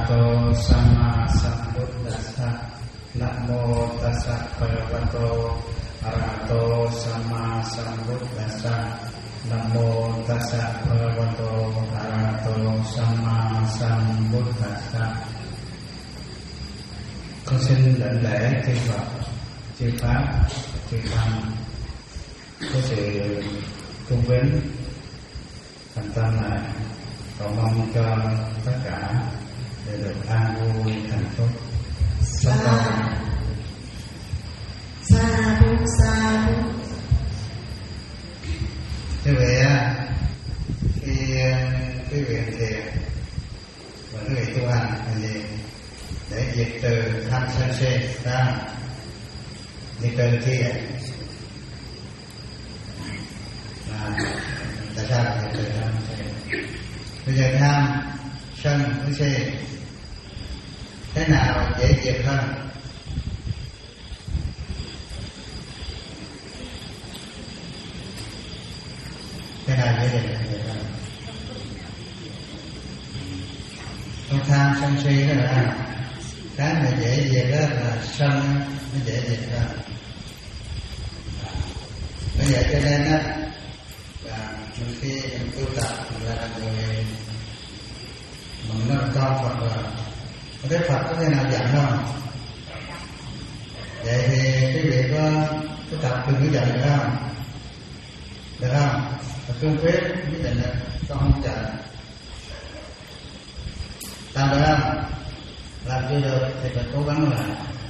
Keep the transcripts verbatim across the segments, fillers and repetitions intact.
Arahato Sama Sambuddhassa. Namo tassa bhagavato arahato sama sambuddhassa. Namo tassa bhagavato arahato sama sambuddhassa. Con xin đảnh lễ chư Phật, chư Pháp, chư Tăng có sự cung kính thành tâm này, cầu mong cho tất cả để được an vui hạnh phúc. Sa sa du sa du. Thưa quý vị, khi quý vị thiền và quý vị tu hành là gì? Để diệt từ tham sân si ra, diệt từ thiền. À, tại sao là diệt từ tham sân si? Bây giờ tham sân với si thế nào dễ diệt hơn? Thế nào dễ diệt hơn? Con tham sân si đó là cái mà dễ diệt đó là sân, nó dễ diệt hơn. Bây giờ cho nên đó là khi mình tu tập là người mình nói con Phật là Đức Phật có thể nào giận không? Vậy thì quý vị có có tập đừng có giận được không? Được không? Và cương quyết quyết định là con không giận. Làm được không? Làm chưa được thì phải cố gắng lại.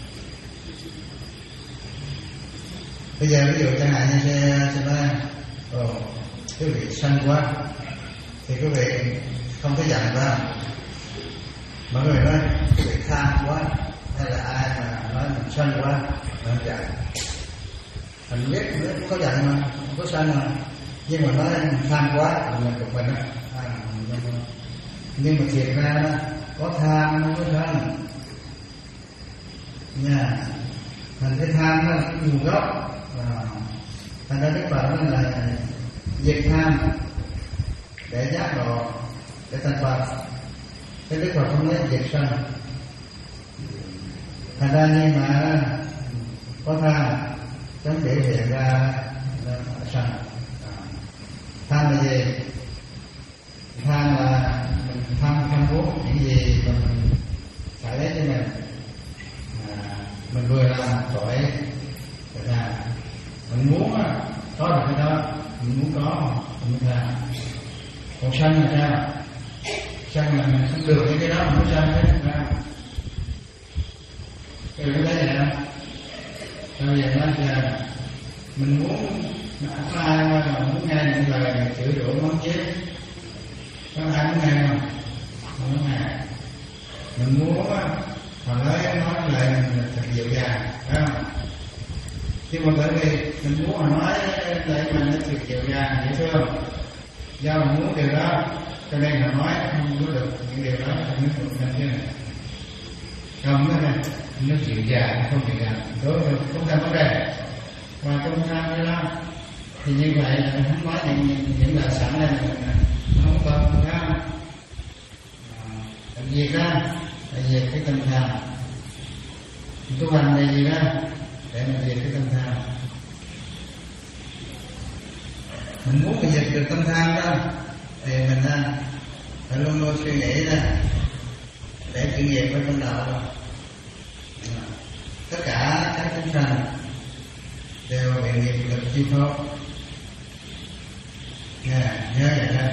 Bây giờ ví dụ chẳng hạn như xe xe nói ồ quý vị sân quá thì quý vị không có giận phải không? Mọi người nói quý vị tham quá hay là ai mà nói mình sân quá mình không giận. Mình biết mình biết có giận mà không có sân mà, nhưng mà nói mình tham quá mình cực mình á. À, nhưng mà thiệt ra đó có tham không có sân nha. Thành cái tham nó là cái nguồn gốc. À, thành ra Đức Phật nói là diệt tham để giác ngộ để thành Phật. Cái Đức Phật không nói diệt sân. Thành ra nhưng mà có tham chống biểu hiện ra sân. Tham là gì? Tham là mình tham tham muốn những gì mà mình phải lấy cho mình. À, mình vừa làm tội phải làm. Mình muốn có được cái đó, mình muốn có mình muốn làm. Còn sân là sao? Sân là mình không được cái đó, mình muốn sân thế nào? Cái đó thấy vậy không? Bây giờ nói là mình muốn có ai mà muốn nghe những lời chửi rủa mắng chết, có ai muốn nghe không? Không muốn nghe. Mình muốn họ nói nói lại mình thật dịu dàng, phải không? Nhưng mà bởi vì mình muốn họ nói lại mình thật dịu dàng, dễ thương. Do mình muốn điều đó cho nên họ nói không có được những điều đó trong nước của mình chứ này. Không đó này, nó dịu dàng không dịu dàng đối với không thành vấn đề. Và trong tham cái đó thì như vậy là mình không nói những những lời sẵn lên mình không cần ra. Làm gì ra là diệt cái tâm tham. Tu hành là gì đó để mình diệt cái tâm tham. Mình muốn mình diệt được tâm tham đó thì mình phải luôn luôn suy nghĩ đó để chuyển diệt với trong đầu. Tất cả các chúng sanh đều bị nghiệp lực chi phối. Nghe, nhớ vậy đó.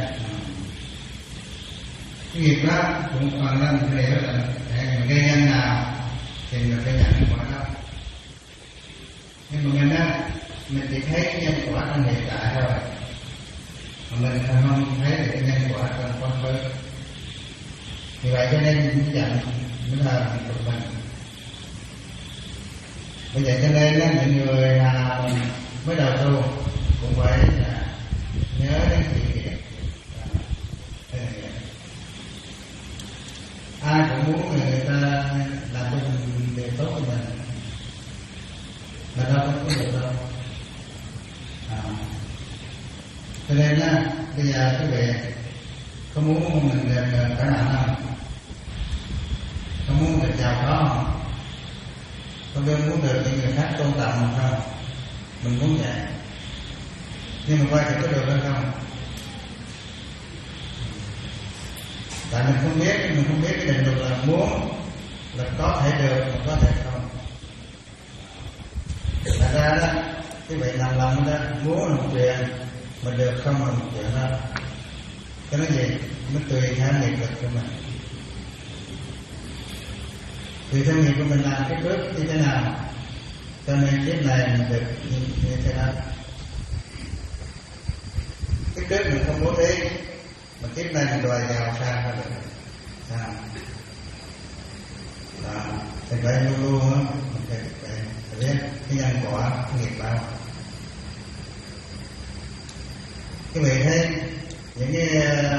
Cái nghiệp đó cũng còn là một điều là mình gây nhân nào thì mình phải nhận quả đó. Nhưng mà mình á, mình chỉ thấy cái nhân quả trong hiện tại thôi, mà mình không thấy được cái nhân quả trong quá khứ. Vì vậy cho nên mình giận mới là mình thuộc mình. Bởi vậy cho nên á, những người nào mới đầu tu cũng phải là nhớ đến chuyện nghiệp. Ai cũng muốn người ta làm cho mình điều tốt cho mình, mà đâu có được đâu. À. Cho nên á, bây giờ quý vị có muốn mình đẹp cỡ nào không? giàu có không? Con đương muốn được những người khác tôn trọng mình không? Mình muốn vậy. Nhưng mà quay thì có được hay không? Tại mình không biết, mình không biết cái định luật là muốn là có thể được mà có thể không. Thật ra đó, cái việc làm lòng đó, muốn là một chuyện, mà được không là một chuyện đó. Cái nói gì? Nó tùy theo nghiệp lực của mình. Tùy theo nghiệp của mình làm cái bước như thế nào, cho nên kiếp này mình được như, như thế nào. Cái trước mình không bố thí, mà kiếp này mình đòi giàu sang ra được. Sao? Đó. Thì vậy luôn luôn á, mình phải biết cái nhân quả, cái nghiệp báo. Quý vị thấy những cái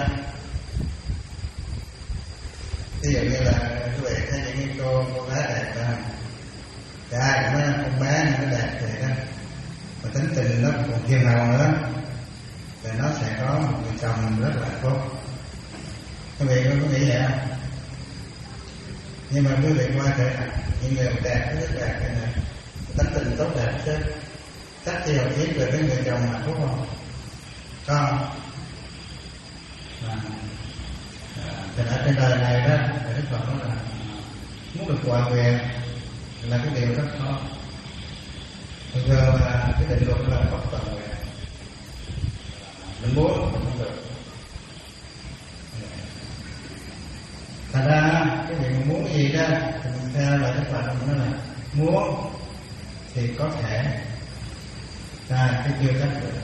ví dụ như là quý vị thấy những cái cô cô gái đẹp đó, thì ai cũng nói con bé này nó đẹp thì đó, mà tính tình nó còn hiền hậu nữa, thì nó sẽ có một người chồng rất là hạnh phúc. Quý vị có nghĩ vậy không? Nhưng mà quý vị qua trở lại những người đẹp rất đẹp cái này, tính tình tốt đẹp chứ, chắc chi học biết về cái người chồng hạnh phúc không? Không. À, thì ở trên đời này đó, Đức Phật nói là muốn được hòa nguyện là cái điều rất khó. Thường thường là cái định luật là Phật toàn nguyện, mình muốn mình không được. Thành ra cái việc mình muốn gì đó thì mình theo là Đức Phật mình nói là muốn thì có thể, là cái chưa chắc được.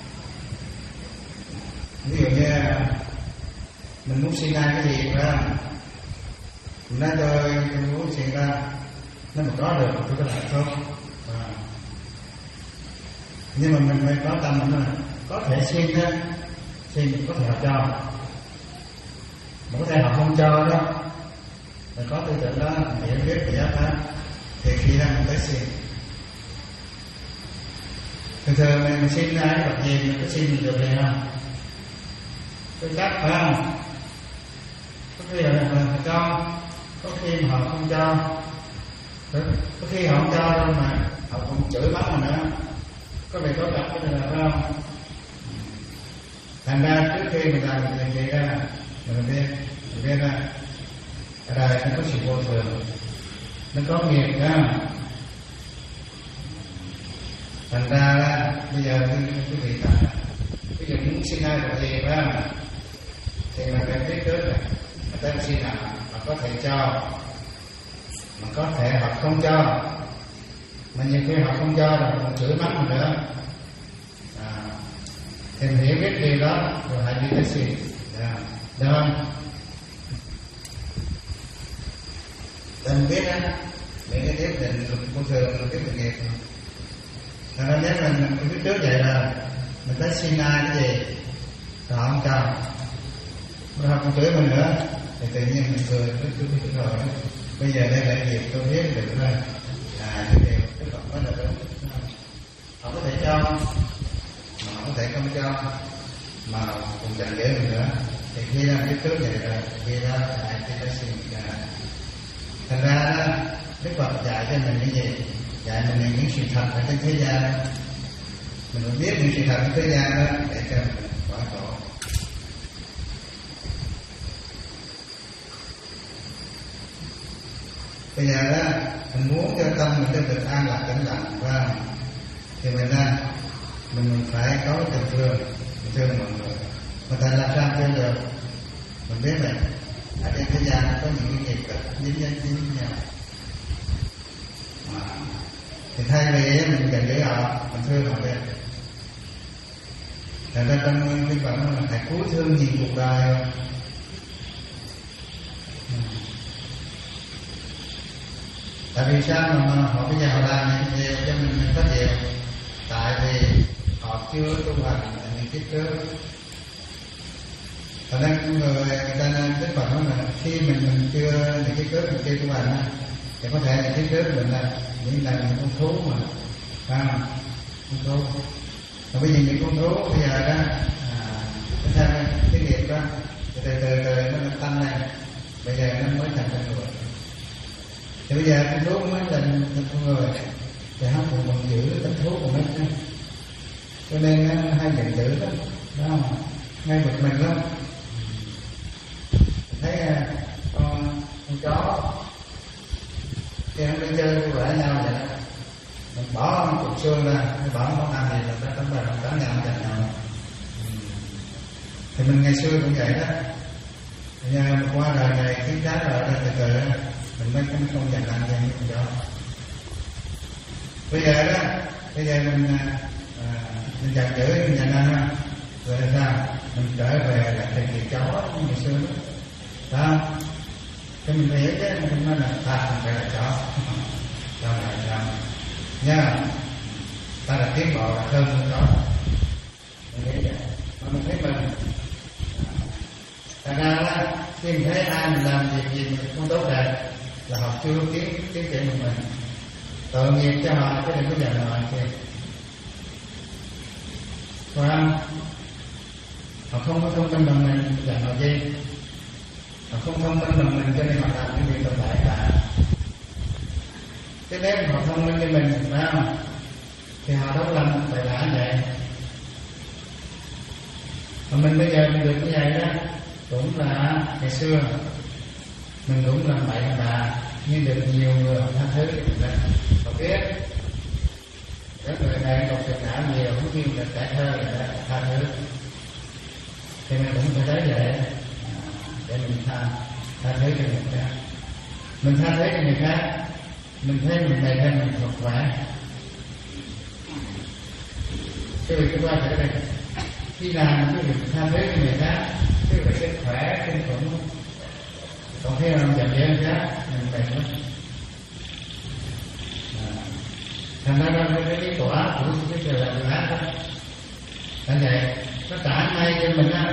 Ví dụ như mình muốn sinh ra cái gì phải không? Mình nói tôi, tôi muốn sinh ra, nếu mà có được tôi có lại tốt. À. Nhưng mà mình phải có tâm mình là có thể sinh ra, sinh có thể họ cho, mà có thể họ không cho đó. Mình có tư tưởng đó, hiểu biết về giáo pháp, thì khi ra mình tới sinh. Thường thường mình, mình sinh ra cái vật gì mình có sinh mình được liền không? Cái cách phải không? Có khi là mình cho, có khi mà họ không cho, có khi họ không cho đâu mà họ cũng chửi mắng mình nữa. Có việc có gặp cái này là phải không? Thành ra trước khi mình làm việc gì ra, mình biết, mình biết ra ở đây nó có sự vô thường, nó có nghiệp đó. Thành ra đó, bây giờ quý vị ta, ví dụ muốn sinh ra một gì phải không? Thì mình phải biết trước là người ta sinh nào mà có thể cho, mà có thể họ không cho, mà nhiều khi họ không cho là còn chửi mắng mình nữa. À, thì mình hiểu biết điều đó rồi hãy đi tới xin, được không? Thì mình biết á, những cái tiếp định thông thường là cái thực nghiệp. Thật ra nếu mình biết trước vậy là mình tới xin ai cái gì rồi họ không cho, rồi họ còn chửi mình nữa, thì tự nhiên mình cười rất chút chút rồi. Bây giờ đây là việc tôi biết được rồi. À, cái điều cái Phật nói là đúng. Họ có thể cho, mà họ có thể không cho, mà cũng chẳng dễ mình nữa. Thì khi ra biết trước vậy rồi, khi ra lại khi ta xin ra. Thành ra đó, Đức Phật dạy cho mình cái gì? Dạy mình những sự thật ở trên thế gian. Mình phải biết những sự thật ở thế gian đó để cho mình khỏi khổ. Bây giờ đó, mình muốn cho tâm mình cho được an lạc tĩnh lặng, phải không? Thì mình ra, mình phải có tình thương, mình thương mọi người. Mà tại làm sao thương được? Mình biết là ở trên thế gian có những cái nghiệp lực dính dính dính nhau. À, thì thay vì mình cần để họ, mình thương họ đi. Thành ra trong kinh Phật nói là hãy cứu thương nhìn cuộc đời. Tại vì sao mà, mà họ bây giờ họ làm những điều cho mình mình có điều? Tại vì họ chưa tu hành những kiếp trước. Thành ra người người ta nên Đức Phật nói là khi mình mình chưa những kiếp trước mình chưa tu hành thì có thể những kiếp trước mình là những là những con thú mà, phải không? Con thú. Mà bây giờ những con thú bây giờ đó, à, theo cái nghiệp đó, từ từ từ nó tăng lên, bây giờ nó mới thành con người. Thì bây giờ cái thuốc mới là con người thì hấp thụ còn giữ cái thuốc của nó, cho nên nó hay giận dữ lắm, đó không? Ngay bực mình lắm. Thấy con con chó khi nó đi chơi vui vẻ nhau vậy đó, mình bỏ một cục xương ra, mình bỏ món ăn gì là nó tấm bờ nó cắn nhau chặt nhau. Thì mình ngày xưa cũng vậy đó. Giờ qua đời này kiến đá rồi ra từ từ mình mới không không dành ăn cho những con chó. Bây giờ đó, bây giờ mình à, mình giặt chữ mình dành ăn rồi là sao? Mình trở về là thời kỳ chó ngày xưa đó, đó. Thì mình hiểu chứ mình nói là ta không phải là chó, sao là sao? Nha, ta là tiến bộ là hơn con chó. Mình nghĩ vậy, mà mình thấy mình. Thật ra đó, khi mình thấy ai mình làm việc gì mình không tốt đẹp là họ chưa tiến tiến triển của mình. Tội nghiệp cho họ chứ đừng có giận họ kia. Phải không? Họ không có thông minh bằng mình, giận họ chi? Họ không thông minh bằng mình cho nên họ làm cái việc tồn tại cả. Cái nếu họ thông minh như mình, phải không? Thì họ đâu làm phải lạ vậy. Mà mình bây giờ mình được như vậy đó, cũng là ngày xưa mình cũng làm bậy mà nhưng được nhiều người tha thứ cho mình đó. Họ biết các người này đọc truyện não nhiều, cũng như là trẻ thơ rồi đó, tha thứ. Thì mình cũng phải tới vậy để mình tha tha thứ cho người khác. Mình tha thứ cho người khác, mình thấy mình này thêm mình thuộc khỏe. Cái việc chúng ta phải đây, khi làm cái việc tha thứ cho người khác, cái việc sức khỏe kinh khủng. Còn khi làm chậm với người khác, mình mệt lắm. Thành ra nó cái cái quả của cái trời là người ác đó. Tại vậy, nó trả ngay cho mình á.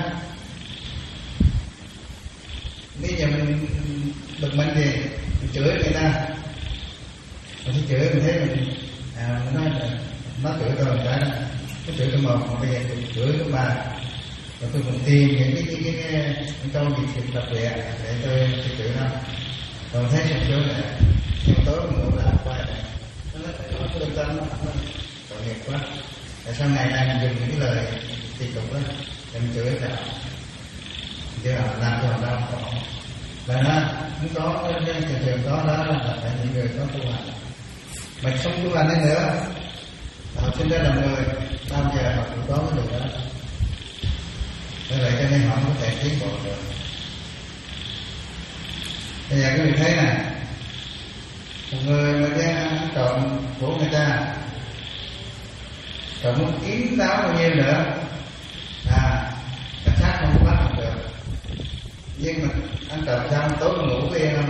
Bây giờ mình bực mình thì mình chửi người ta, mình chỉ chửi mình thấy mình à, mình nói là nó chửi rồi cái đó, nó chửi tôi một, còn bây giờ tôi chửi tôi ba, rồi tôi còn tìm những cái cái cái, cái, cái câu gì chuyện đặc biệt để tôi tôi chửi nó, còn thấy xong chửi này, nhưng tối mình ngủ lại quay lại, nó nói nó tôi tâm nó tội nghiệp quá, tại sau này này mình dùng những cái lời tiêu cực đó để mình chửi cả. Chứ là làm cho họ đau khổ. Và nó cũng có cái trường trường có đó là phải những người có tu hành. Mà không tu hành nữa, họ sinh ra làm người, bao giờ họ cũng có cái điều đó. Như vậy cho nên họ không có thể tiến bộ được. Bây giờ các vị thấy nè, một người mà đang ăn trộm của người ta, trộm muốn kiếm đáo bao nhiêu nữa, à, cảnh sát không có bắt được. Nhưng mà ăn trộm xong tối ngủ có yên không?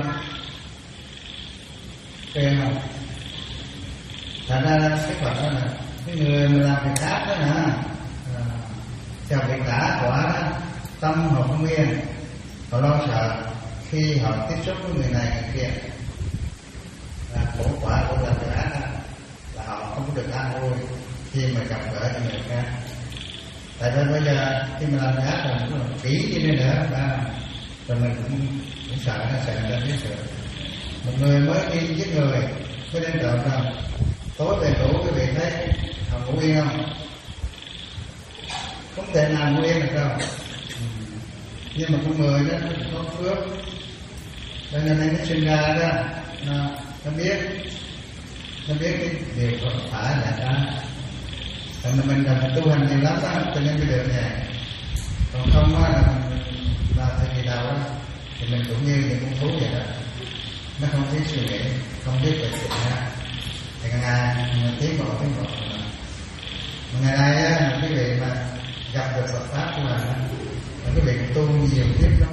Có yên không? Thật ra cái Phật đó là cái người mà làm việc ác đó nè, à, theo việc đã quả đó, tâm họ không yên, họ lo sợ khi họ tiếp xúc với người này người kia, là khổ quả của làm việc ác đó, là họ không có được an vui khi mà gặp gỡ những người khác. Tại vì bây giờ khi mà làm việc ác là cũng là kỹ như thế nữa, và rồi mình cũng, cũng sợ nó sợ ra biết sợ. Một người mới đi giết người mới đến trộm đâu, tối về ngủ quý vị thấy họ ngủ yên không? Không thể nào ngủ yên được đâu. Nhưng mà con người đó nó có phước, cho nên nó sinh ra đó, nó, nó biết nó biết cái điều không phải là đó. Tại vì mình cần tu hành nhiều lắm đó, cho nên cái điều này. Còn không á là vào thời kỳ đầu á thì mình cũng như những con thú vậy đó, nó không biết suy nghĩ, không biết về sự ha. Thì ngày ngày tiến bộ tiến bộ. Mà ngày nay á, quý vị mà gặp được Phật pháp của mình, mà quý vị tu nhiều tiếp lắm,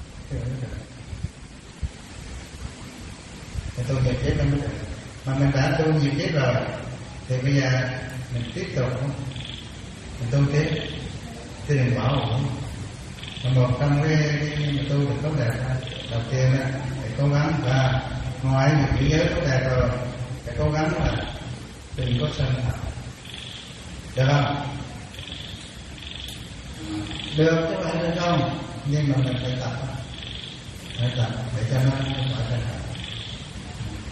thì tu nhiều tiếp lắm mới được. Mà mình đã tu nhiều tiếp rồi, thì bây giờ mình tiếp tục mình tu tiếp, thì đừng bỏ ổn. Mà một trong cái, cái mà tu được tốt đẹp đầu tiên á, phải cố gắng và ngoài những cái giới tốt đẹp rồi, phải cố gắng là đừng có sân hận, được không? Được chứ phải được không? Nhưng mà mình phải tập, phải tập để cho nó không phải sân hận.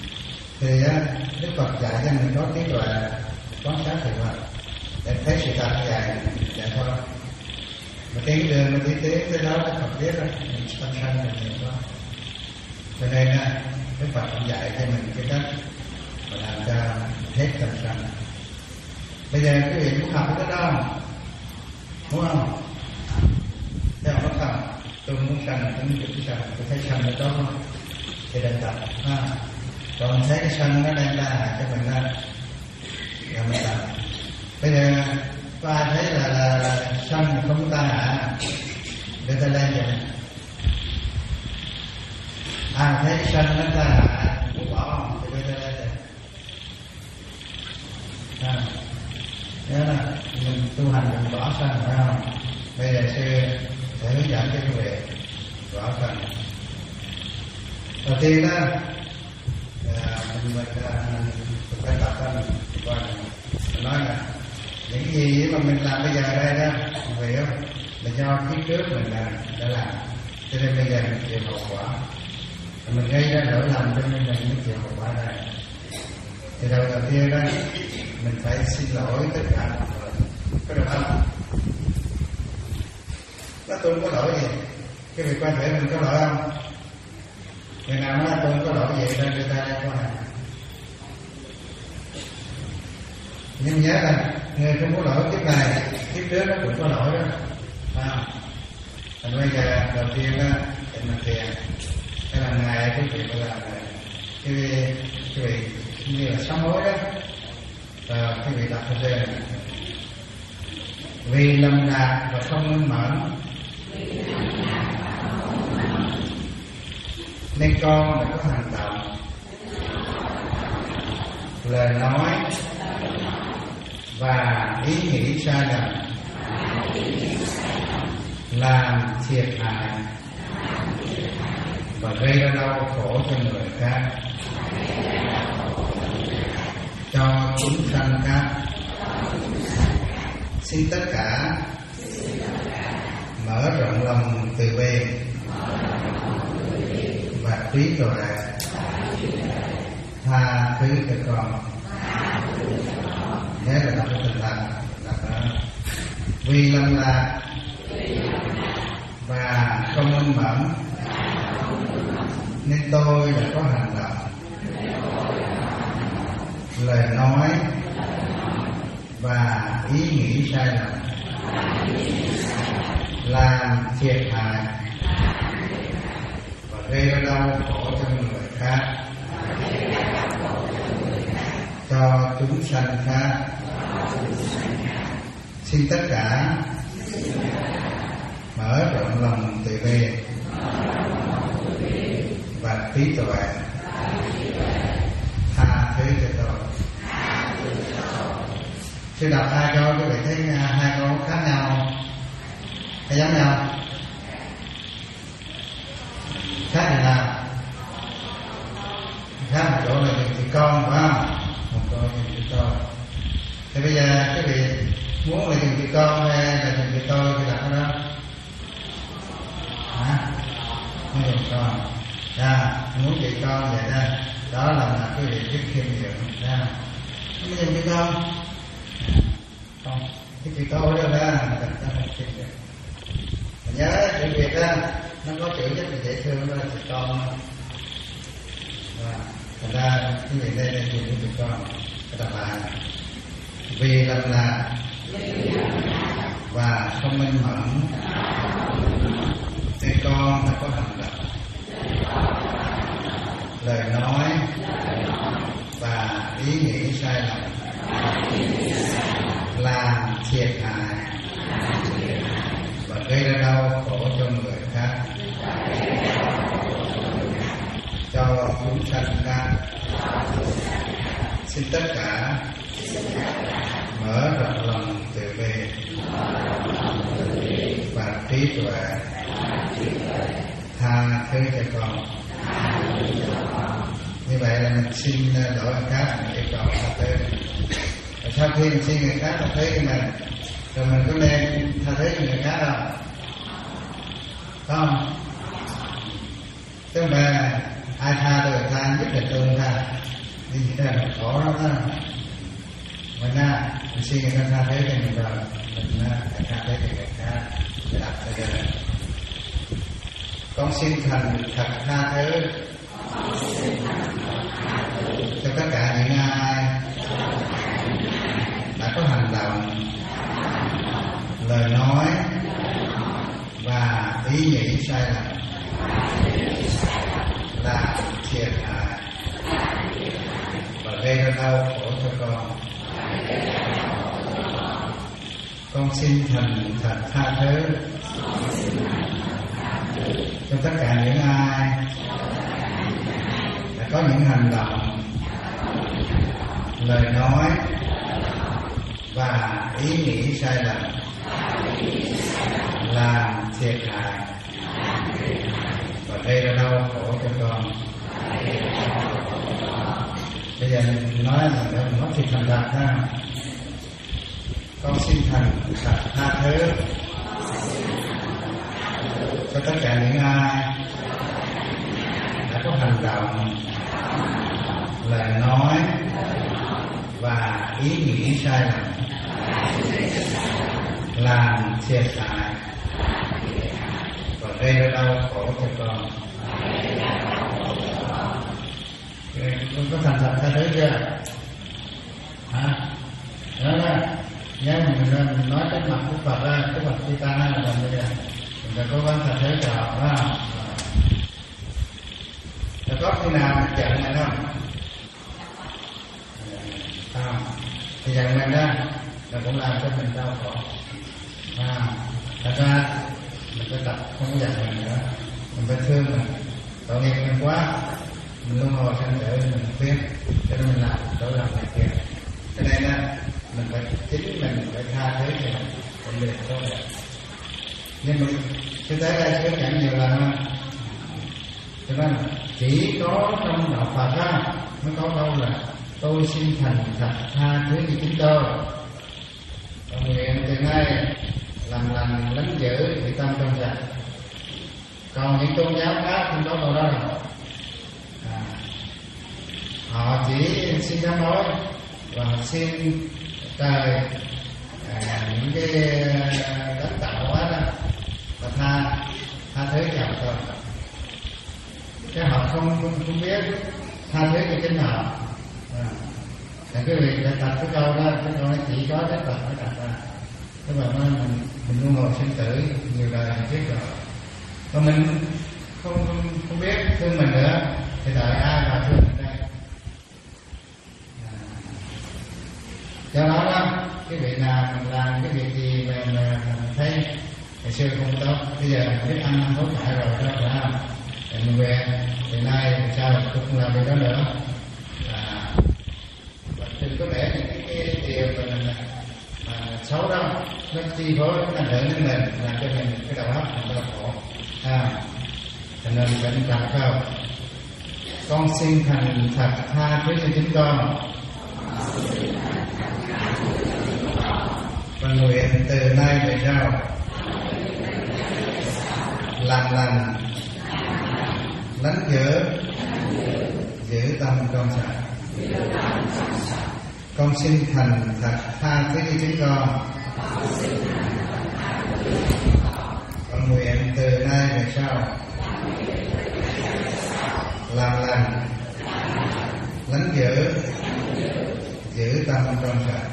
Thì Đức Phật dạy cho mình có trí tuệ quan sát sự vật để thấy sự thật như vậy, vậy thôi. Mà tiến đường mà đi tiến tới đó Đức Phật biết đó, mình sanh sanh là nhiều quá. Cho nên Đức Phật cũng dạy cho mình cái cách mà làm cho hết tâm sanh. Bây giờ quý vị muốn học cái đó không? Muốn không? Thế không có không? Tôi muốn sanh, tôi muốn được sanh, tôi thấy sanh ở đó không? Thì đừng tập ha. Còn thấy cái sanh nó đang ra cho mình ra là mình tập. Bây giờ có ai thấy là, là, là sanh mà không có ta hạ để ta lên vậy? À thấy cái sanh nó ta hạ muốn bỏ không thì đưa ta lên vậy. À, nhớ là mình tu hành mình bỏ sanh phải không? Bây giờ sư sẽ hướng dẫn cho quý vị bỏ sanh. Đầu tiên đó là mình mình phải tập ra mình qua mình nói là những cái gì mà mình làm bây giờ đây đó mình hiểu là do kiếp trước mình đã, đã làm, cho nên bây giờ mình chịu hậu quả. Mình gây ra lỗi lầm cho nên mình mới chịu hậu quả đây. Thì đầu đầu tiên đó mình phải xin lỗi tất cả mọi người, có được không? Nó tôi không có lỗi gì, cái việc quan hệ mình có lỗi không? Người nào nói tôi không có lỗi gì nên người ta có hành. Nhưng nhớ là người không có lỗi kiếp này, kiếp trước nó cũng có lỗi đó. À, thành bây giờ đầu tiên đó để mà tiền cái là ngày cái việc là cái cái việc như là sám hối đó, và cái việc đặt ra đây vì lầm lạc và không minh mẫn nên con đã có hành động, lời nói và ý nghĩ sai lầm, làm thiệt hại và gây ra đau khổ cho người khác, cho chúng sanh khác. Xin tất cả mở rộng lòng từ bi và trí tuệ, tha thứ cho con. Nhớ là đọc cái tinh thần là đó. Vì lầm lạc và không minh mẫn nên tôi đã có hành động, lời nói và ý nghĩ sai lầm, làm thiệt hại và gây ra đau khổ cho người khác, cho chúng sanh khác. Xin tất cả mở rộng lòng từ bi và trí tuệ, tha thứ cho tôi. Sư đọc hai câu, quý vị thấy hai câu khác nhau không? Hay giống nhau? Khác thì nào? Khác một chỗ là dùng từ con phải không? Một chỗ là dùng từ con. Thì bây giờ quý vị muốn là dùng từ con hay là dùng từ tôi thì đặt ở đó? Hả? Muốn dùng con. À, muốn chị con vậy đó. Đó là quý vị biết khiêm nhường. Không có dùng từ con. Không, cái chữ tôi đó đó là ta không khiêm nhường. Nhớ chữ Việt đó, nó có chữ rất là dễ thương, đó là chữ con. Thành ra cái việc đây là dùng cái chữ con. Cái đọc lại vì lầm lạc và không minh mẫn nên con đã có hành động, lời nói và ý nghĩ sai lầm, làm thiệt hại và gây ra đau khổ cho người khác, cho chúng sanh khác. Xin tất cả mở rộng lòng từ bi và trí tuệ, tha thứ cho con. Như vậy là mình xin đổi người khác, mình yêu cầu tha thứ. Và sau khi mình xin người khác tha thứ cho mình, rồi mình có nên tha thứ cho người khác không? Không? Chứ mà ai tha tôi tha, nhất là tôi không tha. thì người ta là khổ lắm đó. Mình na mình suy người ta tha thứ cho mình rồi, mình na tha thứ cho người ta để đặt ra đây. Con xin thành thật tha thứ cho tất cả những ai đã có hành động, lời nói và ý nghĩ sai lầm làm thiệt hại và gây ra đau khổ cho con. Con xin thành thật tha thứ cho tất cả những ai đã có những hành động, lời nói và ý nghĩ sai lầm làm thiệt hại và gây ra đau khổ cho con. Bây giờ mình nói là mình nói thiệt thành thật ha. Con xin thành thật tha thứ cho tất cả những ai đã có hành động, lời nói và ý nghĩ sai lầm làm thiệt hại và gây ra đau khổ cho con. Con có thành thật tha thứ chưa? Hả? Đó là nếu mà mình, mình nói trước mặt của Phật á, cái Phật Di Ta là bây giờ mình phải cố gắng thành thế cho họ, phải không? Rồi có khi nào mình giận này không? Không. Thì giận mình đó là cũng làm cho mình đau khổ. À, thật ra mình phải tập không có giận mình nữa, mình phải thương mình, tội nghiệp mình quá, mình luôn hồi sanh tử mình biết, cho nên mình làm đổi làm này kia. Cho nên đó mình phải chính mình phải tha thứ cho mình, mình được tốt đẹp. Nhưng mà cái tới đây sẽ chẳng nhiều lần không? Cho nên chỉ có trong đạo Phật á mới có câu là tôi xin thành thật tha thứ cho chính tôi. Còn nguyện từ nay làm lành lánh dữ thì tâm trong sạch. Còn những tôn giáo khác không có câu đó đâu. À, họ chỉ xin sám hối và xin trời à, những cái đánh tạo quá đó và tha tha thứ cho họ thôi. Chứ họ không không, không biết tha thứ cho chính họ. À, thì cái việc để tập cái câu đó, cái câu nó chỉ có cái tập mới đặt ra. Các bạn nói mình mình luôn ngồi sinh tử nhiều đời mình biết rồi, còn mình không không, không biết thương mình nữa thì đợi ai mà thương mình đây? À, do đó đó cái việc nào mình làm cái việc gì mà mình thấy ngày xưa không tốt, bây giờ mình biết ăn hối cải rồi đó, phải không? Thì mình về từ nay thì sao tôi không làm việc đó nữa. À, đừng có để những cái, cái điều mà mình mà xấu đó nó chi phối nó ảnh hưởng đến mình, làm cho mình cái đầu óc mình đau khổ. À, cho nên mình phải đặt câu con xin thành thật tha thứ cho chính con và nguyện từ nay về sau làm lành lánh dữ giữ tâm trong sạch. Con xin thành thật tha thứ cho chính con và nguyện từ nay về sau làm lành lánh dữ giữ tâm trong sạch.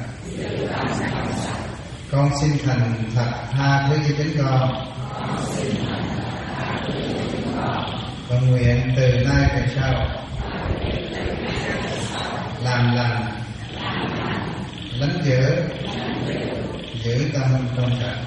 Con xin thành thật tha thứ cho chính con và nguyện từ nay về sau làm lành lánh dữ giữ tâm trong sạch.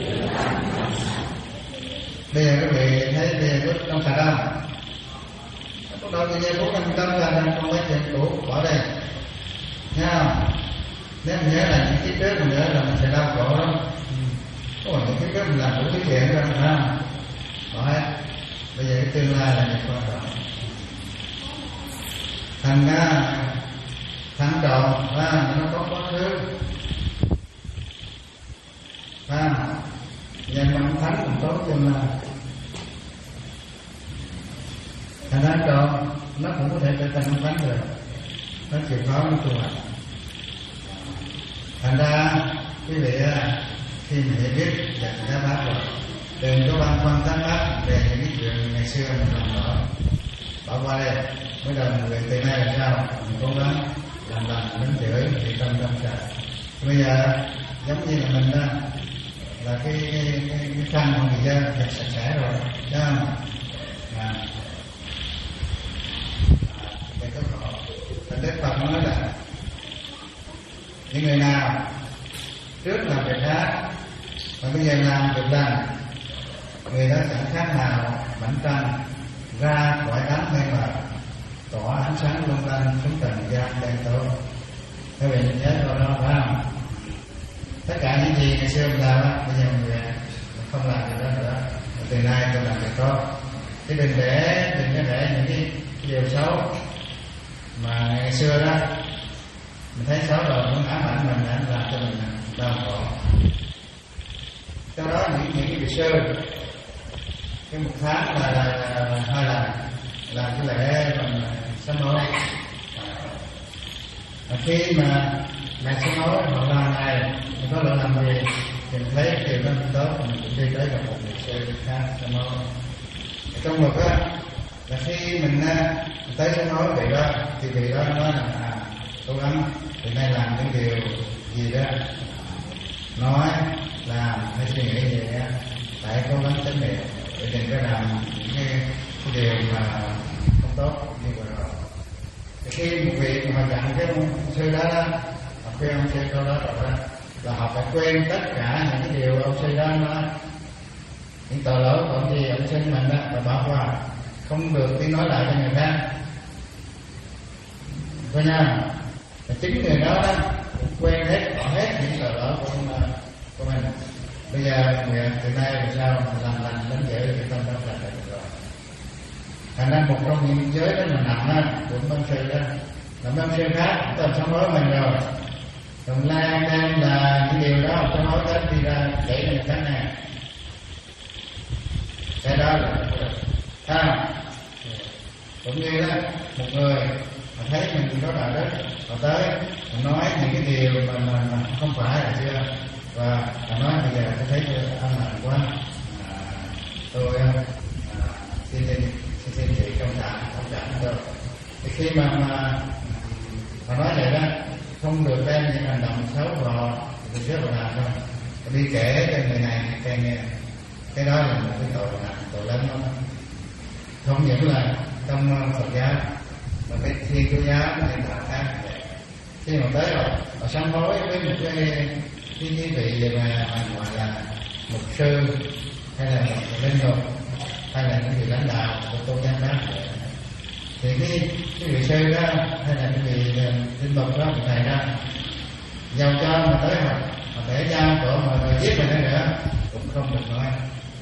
Bây giờ quý vị thấy bây giờ có trong sạch không? Bắt đầu từ giây phút năm trăm là không mấy chuyện cũ bỏ đây, nghe không? Nếu mình nhớ là những kiếp trước mình nhớ là mình sẽ đau khổ lắm. Còn những kiếp trước mình làm đủ cái chuyện rồi, phải không? Bỏ hết. Bây giờ cái tương lai là việc quan trọng. Thành ra thắng trộn và nó có quá khứ, và nhân văn thánh cũng tốt tương lai. Thành ra trộn nó cũng có thể trở thành văn thánh được. nó chịu khó nó tu hành. Thành ra quý vị khi mà hiểu biết về các bác rồi, đừng có băn khoăn thắc mắc về những cái chuyện ngày xưa mình làm rõ, bỏ qua đây. Mới đầu người từ nay là sao mình cố gắng làm lành đến chửi thì tâm tâm trời. Bây giờ giống như là mình đó, là cái cái cái, cái khăn của người dân thật sạch sẽ rồi, thấy không? À, để có khổ. Thành Đức Phật nói là những người nào trước làm việc khác và bây giờ làm việc lành, người đó chẳng khác nào mảnh tranh ra khỏi đám mây mờ, tỏa ánh sáng lung linh xuống trần gian đen tối. Các vị nhớ câu đó phải không? Tất cả những gì ngày xưa mình làm á, bây giờ mình không làm được đó nữa. Từ nay tôi làm việc tốt. Chứ đừng để đừng có để những cái điều xấu mà ngày xưa đó mình thấy xấu rồi cũng ám ảnh mình, đã làm cho mình đau khổ. Sau đó những những cái việc xưa, cái một tháng là, là, là, là hai lần làm cái lễ bằng sám hối. À, khi mà mẹ sám hối họ làm này mình có lỗi làm gì thì mình thấy cái điều đó không tốt, mình cũng đi tới gặp một người sư khác sám hối. Trong luật á là khi mình, mình tới sám hối vị đó thì vị đó nói là à, cố gắng từ nay làm những điều gì đó nói làm hay suy nghĩ gì đó phải cố gắng chánh niệm để đừng có làm những cái, cái điều mà không tốt như vừa rồi. Khi một vị mà dặn cái ông sư đó đó, họ khuyên ông sư câu đó rồi đó là họ phải quên tất cả những cái điều ông sư đó nói, những tội lỗi của ông gì ông sư mình đó và bỏ qua, không được đi nói lại cho người khác. Coi nha, chính người đó đó quên hết, bỏ hết những tội lỗi của ông của mình. Bây giờ nguyện từ nay làm sao làm lành đến dễ thì tâm tâm là được rồi. Thành ra một trong những giới đó là nặng đó của băng sư đó, làm băng sư khác tôi sám hối mình rồi, còn la đang là những điều đó sám hối tới đi ra để người khác này, cái đó là à, cũng như đó một người họ thấy mình có đạo đức, họ tới họ nói những cái điều mà, mà, mà không phải là chưa, và họ nói bây giờ tôi thấy tôi ăn nặng quá, à, tôi à, xin xin xin xin chị công trạng công trạng được. Thì khi mà, mà họ nói vậy đó không được đem những hành động xấu vào tôi xếp vào làm đâu, đi kể cho người này người nghe, cái đó là một cái tội nặng, tội lớn lắm. Không những là trong Phật giáo mà cái Thiên Chúa giáo cái đạo khác vậy. Khi mà tới rồi họ sám hối với một cái cái cái vị mà gọi là mục sư hay là một linh mục hay là những vị lãnh đạo của tôn giáo khác vậy, thì cái cái vị sư đó hay là cái vị linh mục đó vị thầy đó giàu cho mà tới họ họ để giao cổ mà rồi giết mình nữa cũng không được nói.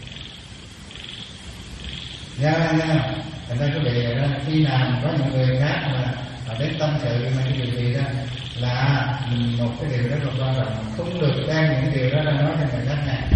Nhớ nha, thành ra cái vị đó khi nào có những người khác mà họ đến tâm sự mà cái điều gì đó là một cái điều rất là quan trọng, không được đem những điều đó ra nói cho người khác này.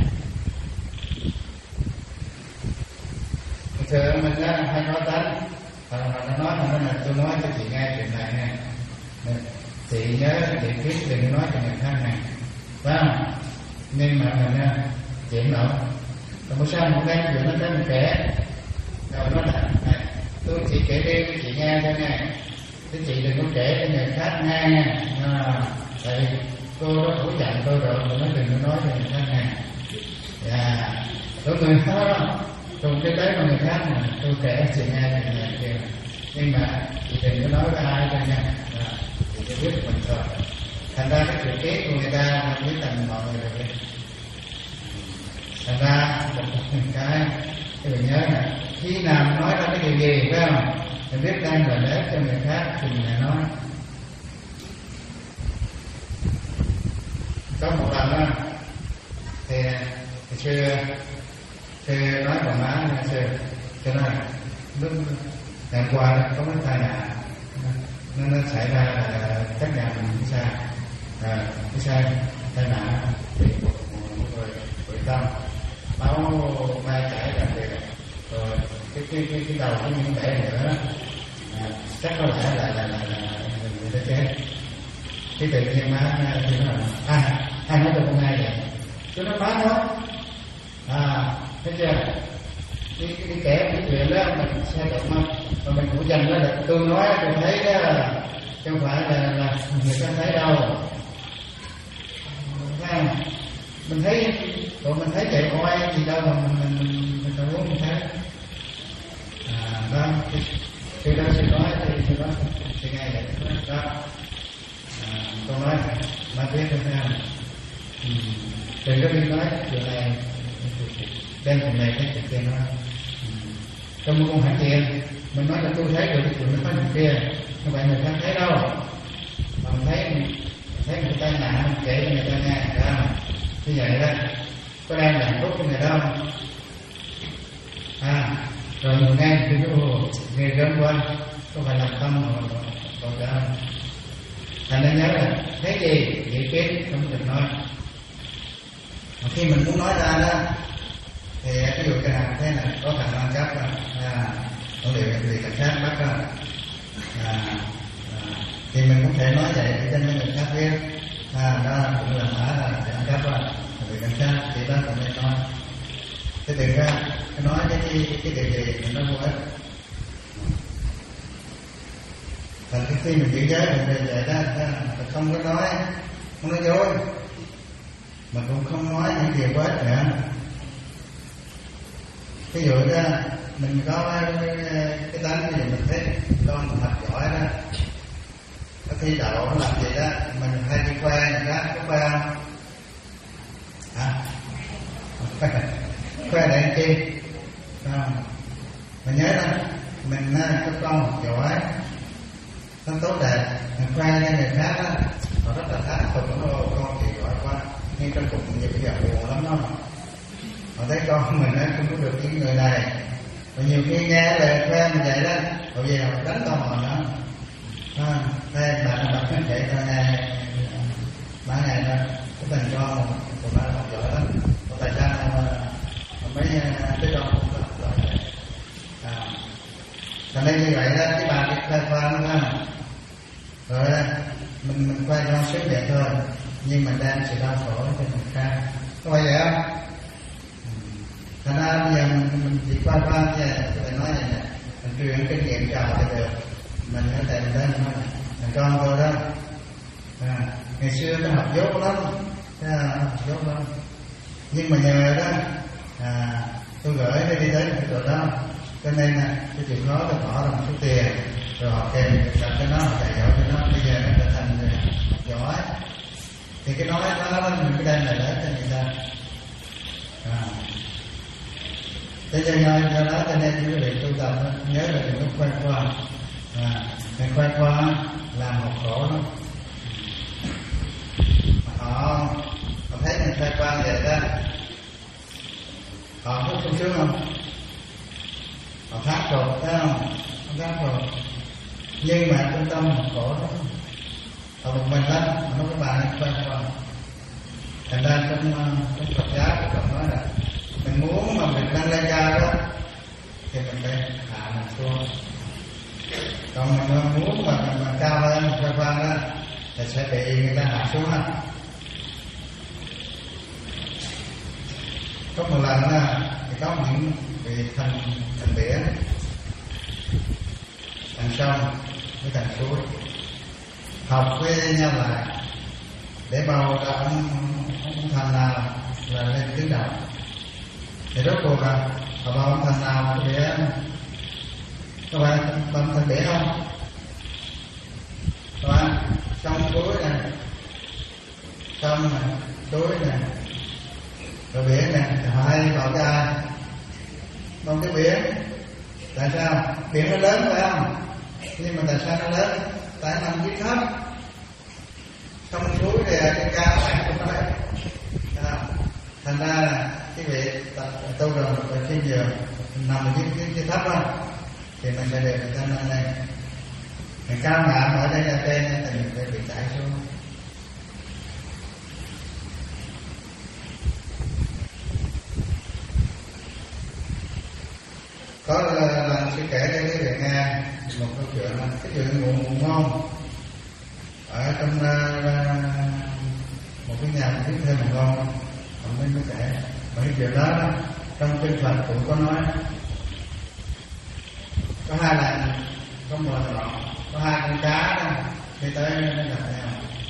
Thường mình đó hay nói tánh, họ nói mà nó là tôi nói cho chị nghe chuyện này nè, chị nhớ chị biết đừng nói cho người khác này, phải không? Nhưng mà mình chuyện nổi, còn một sao một đem chuyện nó tới mình kể, rồi nó là này, tôi chỉ kể riêng cho chị nghe thôi nghe, chứ chị đừng có kể cho người khác nghe nha. À, tại cô đó hỗ trợ tôi rồi, mà nó đừng có nói cho người khác nghe. Dạ, đối người đó cùng cái đấy mà người khác mà tôi kể chị nghe thì nghe kêu, nhưng mà chị đừng có nói với ai cho nha. À, chị sẽ biết mình rồi. Thành ra cái chữ ký của người ta mình biết thành mọi người được. Thành ra một cái cái mình nhớ là khi nào nói ra cái điều gì phải không, mình biết đang là để cho người khác thì mình lại nói. Có một lần đó thì hồi xưa xưa nói bà má ngày xưa cho nói lúc ngày qua có mấy tai nạn nó, nó xảy ra là cách nhà mình không xa, à, cái xe tai nạn bị một người bị tâm máu mai chảy ra về rồi cái cái cái cái đầu có những bể nữa, à, chắc có lẽ là là là, là người ta kể cái tự nhiên má thì nó là ai ai nói tôi không ai vậy tôi nói má nói à thấy chưa cái cái kẻ cái chuyện đó mình sai động mà mà mình cũng dành đó là tôi nói tôi thấy đó chứ không phải là là người ta thấy đâu ha mình thấy tụi mình thấy chạy oai gì đâu mà mình mình mình mình muốn mình thấy à đó khi đó sẽ nói thì khi đó thì ngay vậy đó à, tôi nói mà biết không sao đừng có đi nói chuyện này đem chuyện này cái chuyện kia nói trong một con hạt tiền mình nói là tôi thấy được cái chuyện nó có chuyện kia không phải người ta thấy đâu mà mình thấy thấy người ta nạn mình kể cho người ta nghe đó như vậy đó có đang làm tốt cho người đó không à rồi mình nghe thì nó nghe gớm quá không phải làm tâm mà còn đó thành nên nhớ là thấy gì nghĩ kiến không được nói mà khi mình muốn nói ra đó thì ví dụ cái nào thế này có khả năng chắc là à, có điều gì cảnh sát bắt ra à, à, thì mình cũng thể nói vậy để cho những người khác biết à, đó cũng là mã là để ăn cắp rồi vì cảnh sát thì đó cũng nên nói thế thực ra nói cái cái cái điều gì nó vô ích thành cái khi mình giữ giới mình về vậy đó mình không có nói không nói dối mà cũng không nói những điều quá ích nữa ví dụ đó mình có cái, cái tánh gì mình thấy con mình học giỏi đó có thi đậu nó làm gì đó mình hay đi khoe người đó có khoe không hả khoe để chi à, mình nhớ đó mình có con học giỏi nó tốt đẹp mình khoe cho người khác đó họ rất là thán phục nó con thì giỏi quá nhưng trong bụng nhiều cái giờ buồn lắm đó họ thấy con mình nó không có được những người này và nhiều khi nghe lời khoe mình vậy đó họ về họ đánh con họ nữa à, đây bà nó bật nó kể cho nghe ba ngày đó cái tình con của ba học giỏi lắm một thời gian mà mấy đứa con cũng học giỏi vậy à, thành nên như vậy đó cái bà đi khoe khoe nó không rồi mình mình khoe con sướng vậy thôi nhưng mình đem sự đau khổ cho người khác có phải vậy không thành ra bây giờ mình, mình chỉ qua qua như vậy tôi phải nói vậy nè mình truyền kinh nghiệm cho họ được mình có thể mình đến mình nói mình con tôi đó à, ngày xưa nó học dốt lắm à, học dốt lắm nhưng mà nhờ đó à, tôi gửi nó đi đến cái chỗ đó cho nên là tôi chịu khó tôi bỏ ra một số tiền rồi họ kèm đặt cho nó họ dạy dỗ cho nó bây giờ nó trở thành học giỏi thì cái nói đó mình cái đem này để cho người ta à. Thế cho nên do đó cho nên quý vị tu tập nhớ là đừng có khoe khoang à, đừng khoe khoang làm một khổ lắm họ họ thấy mình khoe khoang vậy đó họ có sung sướng không họ thác phục thấy không không thác phục nhưng mà trung tâm một khổ lắm họ một mình lắm mà nó có bạn khoe khoang thành ra trong trong Phật giáo của Phật nói là mình muốn mà mình nâng lên cao đó thì mình phải hạ mình xuống còn mình muốn mà mình, mình cao hơn mình khoe khoang đó thì sẽ bị người ta hạ xuống á có một lần đó, thì có những vị thành thành biển thành sông với thành suối học với nhau lại để bầu ra ông, ông thành nào là lên tiếng đạo thì rốt cuộc là họ bảo ông thành nào thì các bạn bằng thành biển không các bạn sông suối này sông này suối này rồi biển này họ hay bảo cho ai bằng cái biển tại sao biển nó lớn phải không nhưng mà tại sao nó lớn tại nằm dưới thấp sông suối thì ở trên cao phải không phải thành ra là cái vị tu rồi và khi giờ nằm ở dưới, dưới, dưới thấp không thì mình sẽ được người ta lên đây mình cao ngạo ở đây là trên thì mình sẽ bị chạy xuống có lần sẽ kể cho quý vị nghe một câu chuyện là cái chuyện ngủ ngủ ngon ở trong uh, một cái nhà tiếp theo một con ông mới mới kể mấy chuyện đó, đó trong kinh Phật cũng có nói có hai lần có một lần có hai con cá đó đi tới nó gặp nhau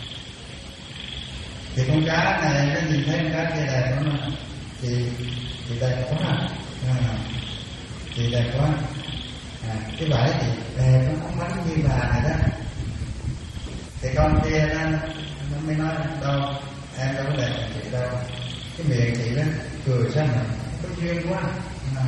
thì con cá này nó nhìn thấy con cá kia đẹp nó thì thì đẹp quá à, thì đẹp quá à, cái vải thì đẹp nó có bánh như bà này đó thì con kia nó, nó mới nói đâu em đâu có đẹp như chị đâu, cái miệng chị đó cười sao mà có duyên quá à.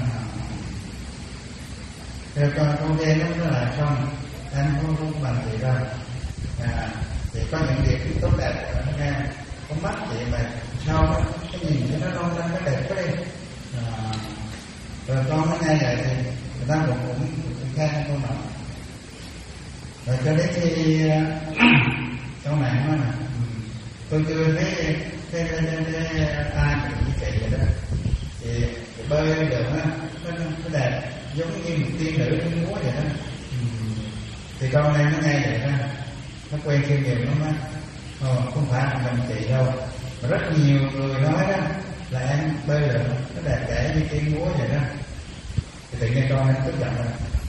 Rồi con con kia nó nói là không, em không không bằng chị đâu à, thì có những điểm tốt đẹp của nó nghe, con mắt chị mà sao đó, cái nhìn cho nó long lanh nó đẹp quá đi à. Rồi con nó nghe vậy thì người ta cũng cũng khen con nào. Rồi cho đến khi con này nói nè, tôi chưa thấy cái cái cái ai cũng như vậy vậy đó, thì bơi được nó nó đẹp giống như một tiên nữ trong múa vậy đó. Thì con này nó nghe vậy đó, nó quen kinh nghiệm lắm á. Ờ, không phải mình chị đâu, mà rất nhiều người nói đó là em bơi được nó đẹp đẽ như tiên múa vậy đó. Thì tự nhiên con em tức giận rồi,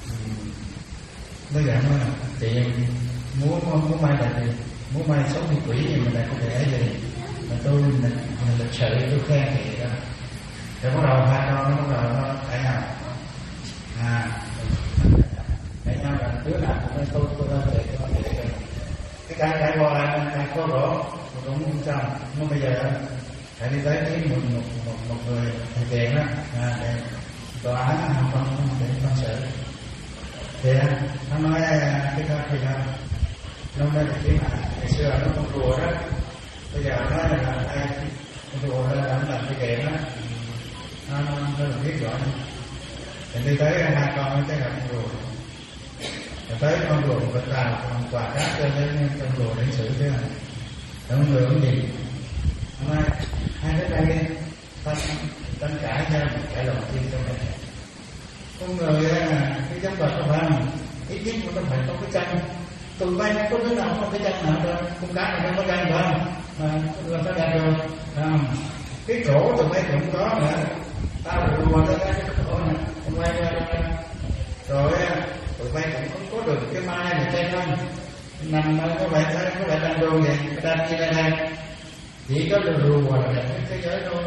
nó giận nói là chị múa không múa may là gì, múa may sống như quỷ gì mà lại có thể gì mà tôi mình, mình lịch sự tôi khen chị đó. Rồi bắt đầu hai con nó bắt đầu nó cãi nhau à, cãi nhau là đứa nào cũng nói tôi tôi tôi tôi tôi tôi cái cái cái qua cái có rõ mà cũng không sao. Nhưng bây giờ phải đi tới cái một một một một người thầy tiền đó à, để tòa án không không để phân xử thì nó nói cái đó thì là nó mới được tiếng là ngày xưa nó con rùa đó, bây giờ nó là ai con rùa nó làm làm cái kiện đó nó nó được biết rõ. Thì đi tới hai con nó tới gặp con rùa, rồi tới con rùa vật tàu còn quà cáp cho đến con rùa đến xử chứ rồi con người cũng gì nó nói hai đứa đây tranh tranh cãi nhau cãi lộn chi cho mẹ con người cái giống vật không phải ít nhất nó phải có cái tranh, tụi bay có đứa nào không có cái tranh nào đâu, con cá này không có tranh phải không mà làm sao đạt được à, cái cổ tụi bay cũng có nữa, tao đùa tới cái cổ này con bay rồi tụi bay cũng không có được cái mai này tranh không nằm có vẻ thấy có vẻ đang đô vậy đang như đây đây chỉ có được rùa là đẹp nhất thế giới thôi.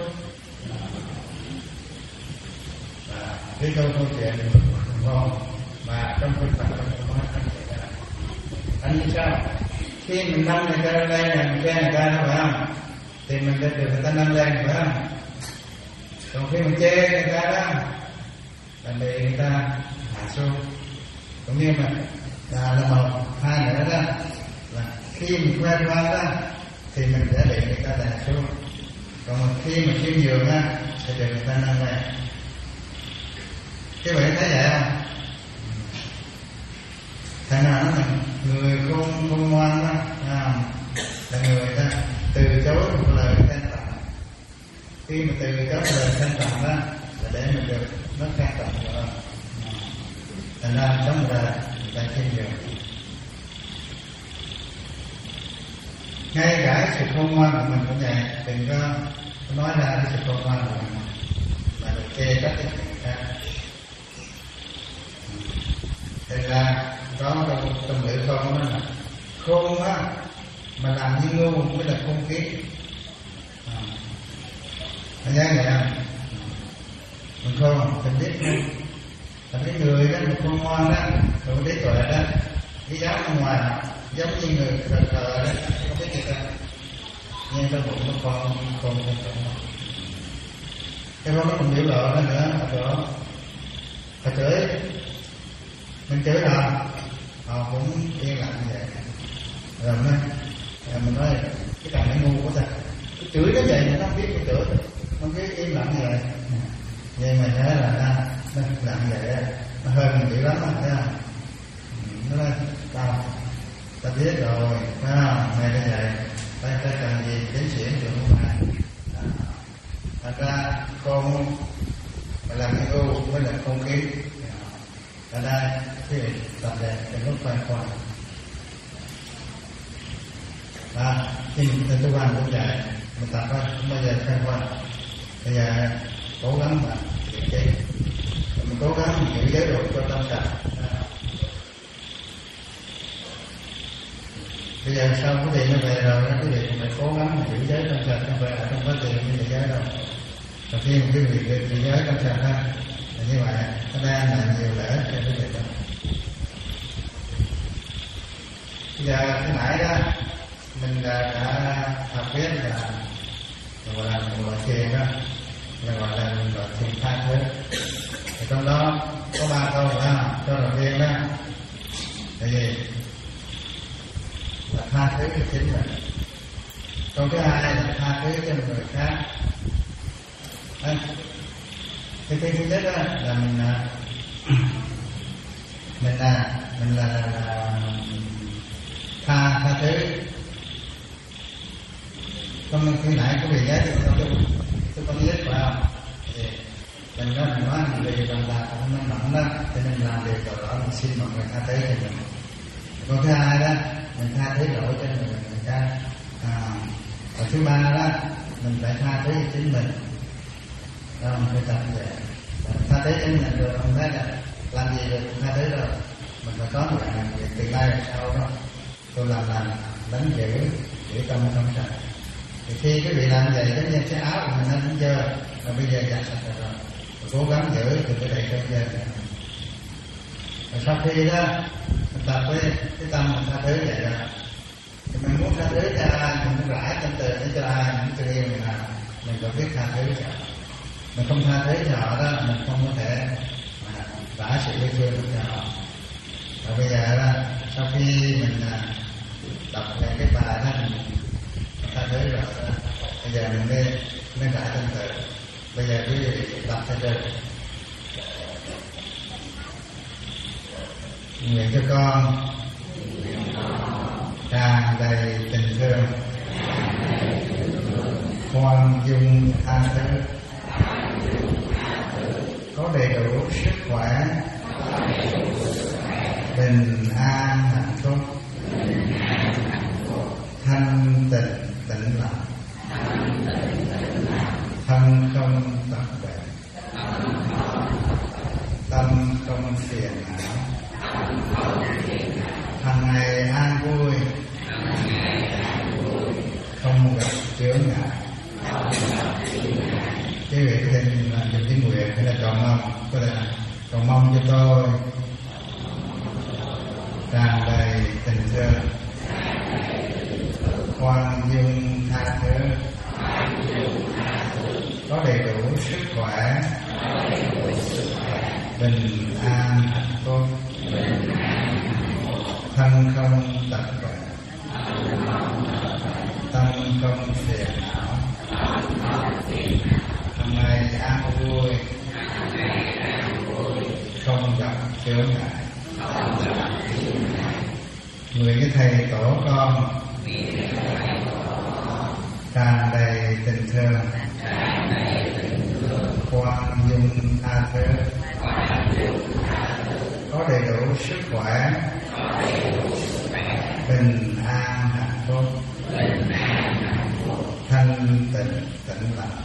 Cái câu câu chuyện ngon mà trong kinh Phật trong nói anh như sao khi mình nâng người ta lên mình khen người ta phải không thì mình được người ta nâng lên phải không, còn khi mình chê người ta đó là bị người ta hạ xuống. Cũng như mà là, là một hai nữa đó là khi mình quen qua đó thì mình sẽ bị người ta hạ xuống, còn khi mình khiêm nhường á sẽ được người ta nâng lên. Các bạn thấy vậy không? Thằng nào nó là người không không ngoan đó à, là người ta từ chối một lời khen tặng. Khi mà từ chối một lời khen tặng đó là để mình được nó khen tặng nữa. Thành ra trong đời người ta khiêm nhường. Ngay cả sự khôn ngoan của mình cũng vậy, đừng có nói ra cái sự khôn ngoan của mình mà được chê trách cái chuyện khác. Thì là có trong trong ngữ con đó là khôn á mà làm như ngu mới là khôn kiến. Anh nhớ vậy không? Mình khôn mình biết không? Mình biết người đó một khôn ngoan đó, rồi biết tuệ đó, cái giáo ở ngoài giống như người cờ cờ đó, không biết gì cả. Nhưng trong bụng nó con con con con. Cái đó nó còn biểu lộ đó nữa, ở đó phải chửi. Mình chửi họ, họ cũng yên lặng như vậy. Rồi mình, rồi mình nói cái thằng này ngu quá ta, chửi nó vậy nó không biết cái chửi, nó biết im lặng như vậy. Vậy mà nhớ là nó, nó lặng vậy nó hơi mình chịu lắm á, thấy không? Nó nói tao ta biết rồi, thấy không? Này như vậy, ta ta cần gì đến xỉn được không ạ? Thật ra con mà làm cái ngu mới là không kiến. Ở đây thì tập luyện đừng có khoan khoan. À, nhưng trên tu hành cũng vậy, mình tập á, không bao giờ khai qua. Bây giờ cố gắng mà kiềm chế, mình cố gắng giữ giới độ cho tâm trạng. Bây giờ sau cái việc nó về rồi, cái việc mình phải cố gắng giữ giới tâm trạng, không phải là không có tiền như giới đâu. Và khi một cái việc giữ giới tâm trạng đó, là như vậy, nó đang là nhiều lợi ích cho cái việc đó. Bây giờ cái nãy đó, mình đã, đã học biết là gọi là một loại thiền đó, là gọi là một loại thiền tha thứ. Thì trong đó có ba câu đó, câu đầu tiên đó là gì? Là tha thứ cho chính mình. Câu thứ hai là tha thứ cho người khác. Đấy. Cái thứ nhất đó là mình mình là mình là, là, là tha tha thứ. Không khi nãy có vị giới thì tôi tôi có biết phải không? Thì mình nói mình nói mình vì mình làm không nên mặn đó, cho nên làm điều đó đó mình xin mọi người tha thứ cho mình. Câu thứ hai đó mình tha thứ lỗi cho người người ta. À, và thứ ba đó mình phải tha thứ cho chính mình. Đó mình phải tập vậy. Tha thứ chính mình rồi không thấy là làm gì được tha thứ rồi. Mình phải có một làm việc từ nay là sau đó. Tôi làm làm đánh giữ giữ tâm không sạch. Thì khi cái vị làm vậy tất nhiên cái áo của mình nó cũng dơ, và bây giờ giặt sạch rồi, rồi cố gắng giữ từ cái đầy trong dơ. Rồi sau khi đó mình tập với cái tâm mình tha thứ vậy đó, thì mình muốn tha thứ cho ai, mình muốn rải tâm từ để cho ai, mình tự nhiên mình làm, mình phải biết tha thứ cho họ. Mình không tha thứ cho họ đó, mình không có thể mà rải sự yêu thương cho họ. Và bây giờ đó, sau khi mình đọc lại cái bài đó, mình tha thứ rồi đó, bây giờ mình nên nên rải tâm từ. Bây giờ quý vị đọc cho được. Nguyện cho con tràn đầy tình thương, khoan dung tha thứ, có đầy đủ sức khỏe, bình an hạnh phúc, thanh tịnh tĩnh lặng, thân không tật bệnh, tâm không phiền não, hằng ngày an vui, không gặp chướng ngại. Quý vị có thể làm cho tiếng nguyện hay là cầu mong, có thể cầu mong cho tôi tràn đầy tình thương, khoan dung tha thứ, có đầy đủ sức khỏe, bình an hạnh phúc, thân không tật bệnh, tâm không phiền não, hằng ngày an vui, không gặp chướng ngại. Nguyện cái thầy tổ con tràn đầy tình thương, khoan dung tha thứ, có đầy đủ sức khỏe, bình an hạnh phúc, thanh tịnh tĩnh lặng,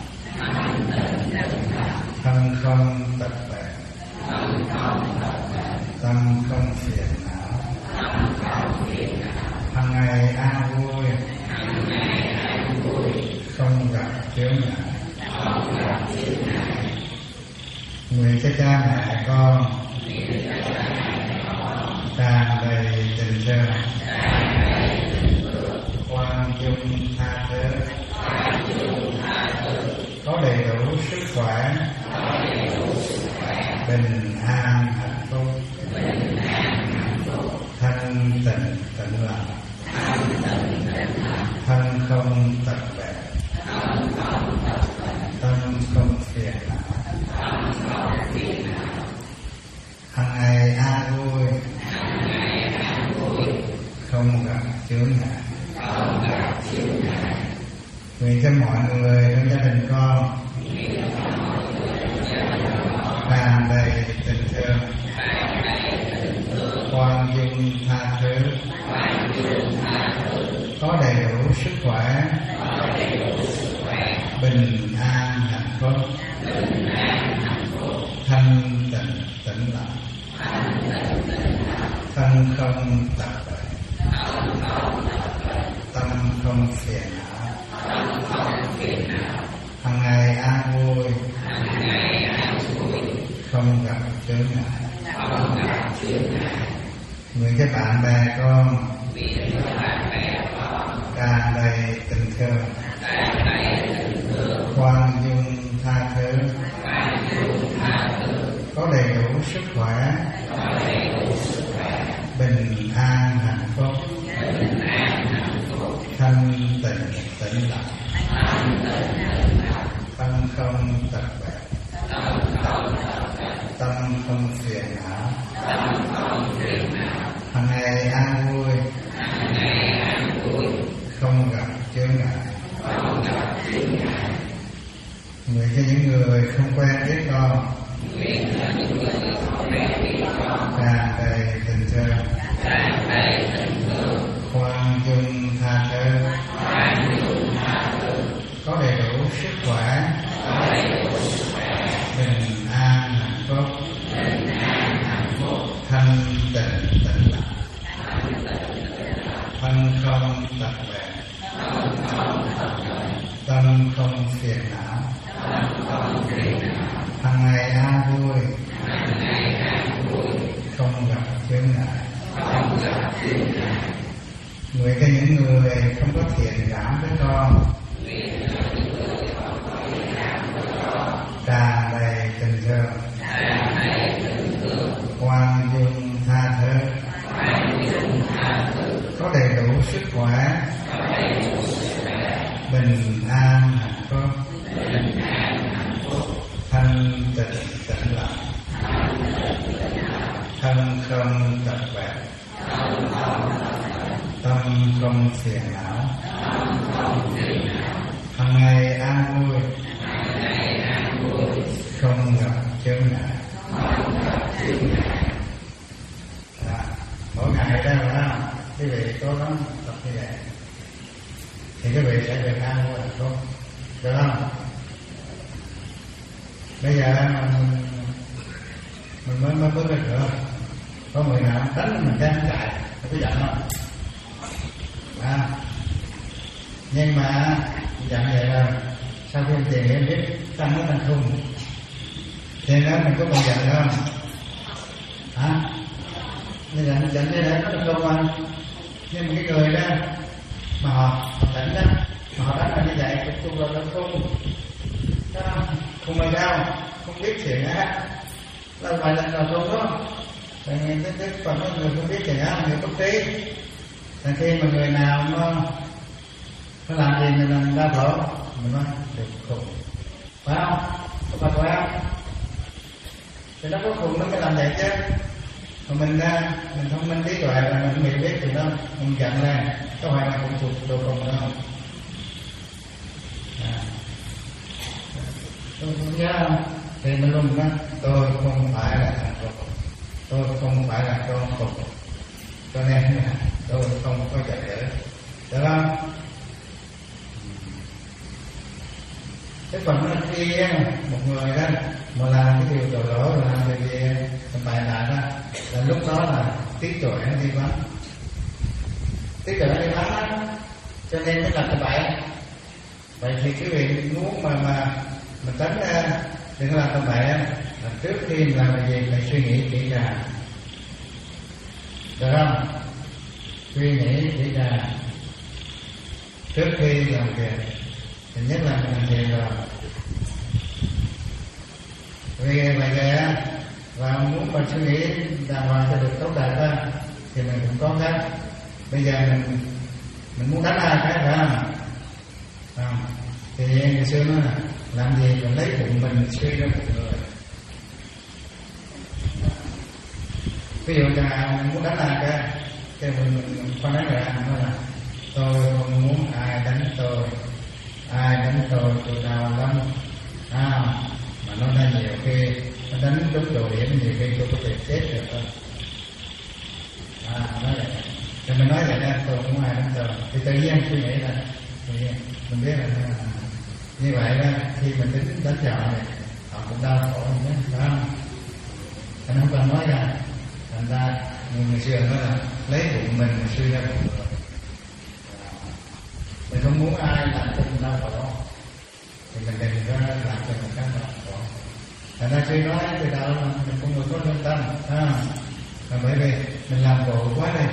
thân không tật bệnh, tâm không phiền não, hằng ngày an vui, không gặp chướng ngại. Nguyện cho cha mẹ con tràn đầy tình thương, khoan dung tha thứ, có đầy đủ sức khỏe, bình an hạnh phúc, thanh tịnh tĩnh lặng, thân không tật bệnh, tâm không phiền não, hằng ngày an vui, không gặp chướng ngại. Nguyện cho mọi người trong gia đình con tràn đầy tình thương, khoan dung tha thứ, có đầy đủ sức khỏe, bình an hạnh phúc, thanh tịnh tĩnh lặng, thân không tập bệnh, tâm không phiền não, hằng ngày an vui, không gặp chướng ngại. Nguyện cho bạn bè con tràn đầy tình thương, khoan dung tha thứ, có đầy đủ sức khỏe, bình an hạnh phúc, thanh tịnh tĩnh lặng, tâm không tập bệnh, tâm không phiền não, hằng ngày an vui, không gặp chướng ngại. Nguyện cho những người không quen biết con tràn đầy tình thương, khoan dung tha thứ, có đầy đủ sức khỏe, bình an hạnh phúc, thanh tịnh tĩnh lặng, thân không tập bệnh, tâm không phiền não, hằng ngày an vui, không gặp chướng ngại. Nguyện cho những người không có thiện cảm với con tràn đầy tình thương, khoan dung tha thứ, có đầy đủ sức khỏe, bình an hạnh phúc, thanh tịnh tĩnh lặng, thân không tập bệnh, tâm không phiền não, hằng ngày an vui, không gặp chướng ngại. À, mỗi ngày đó là quý vị cố gắng tập như vậy thì quý vị sẽ được an vui hạnh phúc, được không? Bây giờ mình mình mới mới bước ra cửa, có người nào đánh mình đang chạy, có giận không? À, nhưng mà giận vậy là sau khi tiền em biết tăng nó tăng không, tiền đó mình có còn giận không? Hả? Nên giận giận thế đấy nó được không anh? Nhưng mà cái người đó mà họ, họ đánh đó, mà họ đánh là như vậy, cũng chung là nó không, không mày đâu, không biết chuyện á, là vài lần là không đó. Tại vì tức tức còn có người không biết chuyện á, người có trí. Tại khi mà người nào nó nó làm gì mình làm đau khổ, mình nói được khùng, phải không? Có phải phải không? Thì nó có khùng nó mới làm vậy chứ. Mà mình ra, mình thông minh trí tuệ là mình mình biết chuyện đó, mình giận lên, có phải là cũng thuộc đồ khùng đâu. À. Tôi không nhớ không? Thì mình luôn nói tôi không phải là thằng khùng, tôi không phải là con khùng, cho nên tôi không có giận dữ, được không? Cái phần nó kia một người đó mà làm cái điều tội lỗi, làm điều gì mình bày lại đó, là lúc đó là trí tuệ nó đi vắng, trí tuệ nó đi vắng đó, cho nên mới làm cái bậy. Vậy thì cái việc muốn mà mà mình tránh ra đừng có làm cái bậy á, là trước khi mình làm cái gì phải suy nghĩ kỹ càng, được không? Suy nghĩ kỹ càng trước khi làm việc, thì nhất là mình làm việc rồi. Vì vậy kìa, và muốn mình suy nghĩ đàng hoàng cho được tốt đẹp đó, thì mình cũng có cách. Bây giờ mình mình muốn đánh ai cái phải không? À, thì ngày xưa nói là làm gì mình lấy bụng mình suy ra một người. Ví dụ là mình muốn đánh ai cái, cái mình mình khoan đánh lại nói là tôi không muốn ai đánh tôi, ai đánh tôi tôi đau lắm, à, mà nó ra nhiều khi nó đánh đúng độ điểm, nhiều khi tôi có thể chết được không? À, nói vậy. Cho thì mình nói vậy đó, tôi không ai đánh tôi, thì tự nhiên suy nghĩ là thì mình biết là như vậy đó, khi mình tính đến chợ này họ cũng đau khổ như thế, phải không? Anh không cần nói ra, thành ra người, người xưa nói là lấy bụng mình mà suy ra bụng người. Mình không muốn ai làm cho mình đau khổ thì mình đừng có làm cho mình đau khổ. Thành ra khi nói từ đầu mình không có lương tâm, à, là bởi vì mình làm khổ quá đây,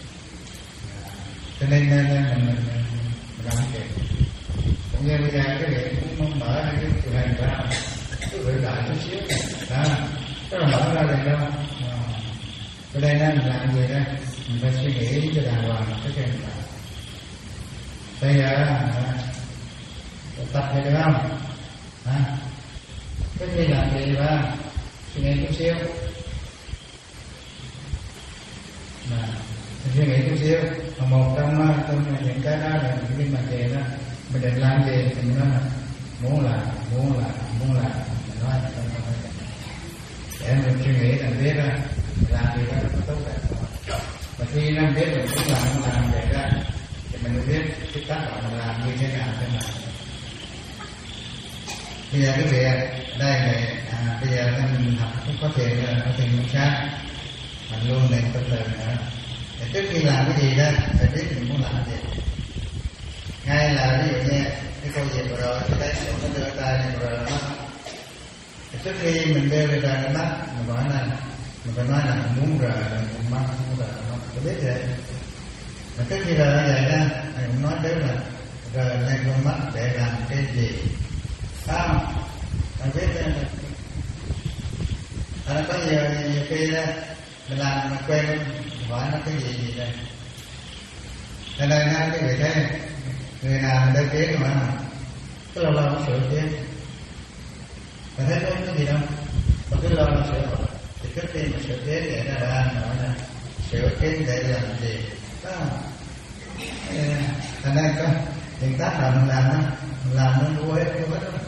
cho nên nên mình mình, mình, mình làm cái gì. Cũng như bây giờ cái việc muốn mở cái cửa hàng ra, cứ gửi lại chút xíu, đó, tức là mở ra liền đâu. À, ở đây mình làm gì đó, mình phải suy nghĩ cho đàng hoàng cái chuyện này. Bây giờ à, tập thì được không? À, cái gì làm gì ba suy nghĩ chút xíu, mà suy nghĩ chút xíu. Mà một trong trong những cái đó là những cái mà gì đó mình định làm gì thì mình nói là muốn làm muốn làm muốn làm mình nói là không phải để mình suy nghĩ là biết đó làm gì đó nó tốt đẹp. Và khi nó biết mình muốn làm không làm vậy đó thì mình mới biết cái tác động mình làm như thế nào thế nào. Bây giờ cái việc đây này à, bây giờ mình học cũng có thể là có thể một khác mình luôn nên tâm lời nữa. Để trước khi làm cái gì đó phải biết mình muốn làm cái gì. Ngay là ví dụ như cái câu chuyện vừa rồi tôi thấy nó đưa tay này vừa rồi nó trước khi mình đưa tay ra mắt mình nói là mình phải nói là mình muốn rờ mình mắt muốn rờ nó tôi biết vậy. Mà trước khi rờ như vậy đó mình cũng nói đến là rờ lên con mắt để làm cái gì. Không, bạn biết đó, nó có nhiều, nhiều khi đó, mình làm mình quên hỏi nó cái gì gì đây. Cho nên nó cái người thế người nào mình đeo kiến mà cứ lâu lâu nó sửa kiến. Mình thấy có cái gì đâu, mà cứ lâu lâu sửa rồi. Thì trước khi mình sửa kiến để ra ra nói là sửa kiến để làm gì đó. Thành ra có những tác là mình làm đó, mình làm nó vô hết vô hết đó.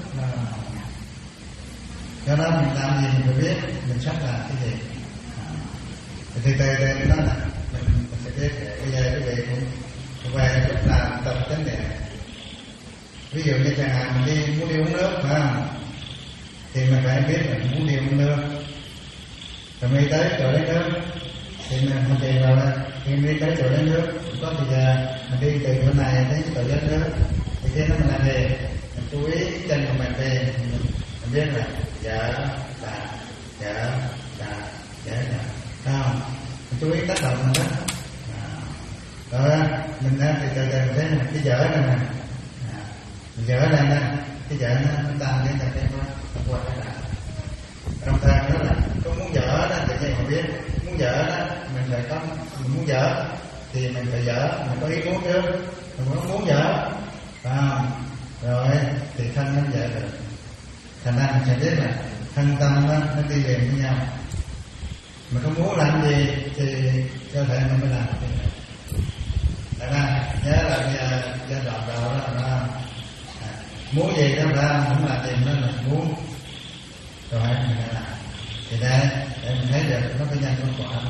Cho đó mình làm gì mình phải biết mình sắp làm cái gì. Thì từ từ từ mình nói là mình, mình sẽ biết. Bây giờ quý vị cũng về lúc nào tập chánh niệm. Ví dụ như chẳng hạn mình đi muốn đi uống nước phải không? Thì mình phải biết mình muốn đi uống nước. Rồi mình đi tới chỗ lấy nước thì mình không tìm vào đây. Khi mình đi tới chỗ lấy nước có thì giờ mình đi từ chỗ này tới chỗ lấy nước thì khi đó mình làm gì? Mình chú ý chân của mình đi. Mình biết là dở là dở là dở là không? Mình chú ý tác động mình đó. Rồi mình thì từ từ mình thấy là cái dở này nè, mình dở này nè, cái dở nó nó tăng đến cái nó qua cái nào. Đồng thời đó là có muốn dở đó tự nhiên mình biết muốn dở đó mình phải có mình muốn dở thì mình phải dở mình có ý muốn trước mình muốn muốn dở à, rồi thì thân nó dở được. Thành ra mình sẽ biết là thân tâm đó, nó đi liền với nhau. Mình không muốn làm gì thì cơ thể mình mới làm cái gì. Thật ra nhớ là bây giờ giai đoạn đầu đó là à, muốn gì đó ra không làm gì nó là muốn rồi mình phải làm. Thì đây để mình thấy được nó có nhân có quả.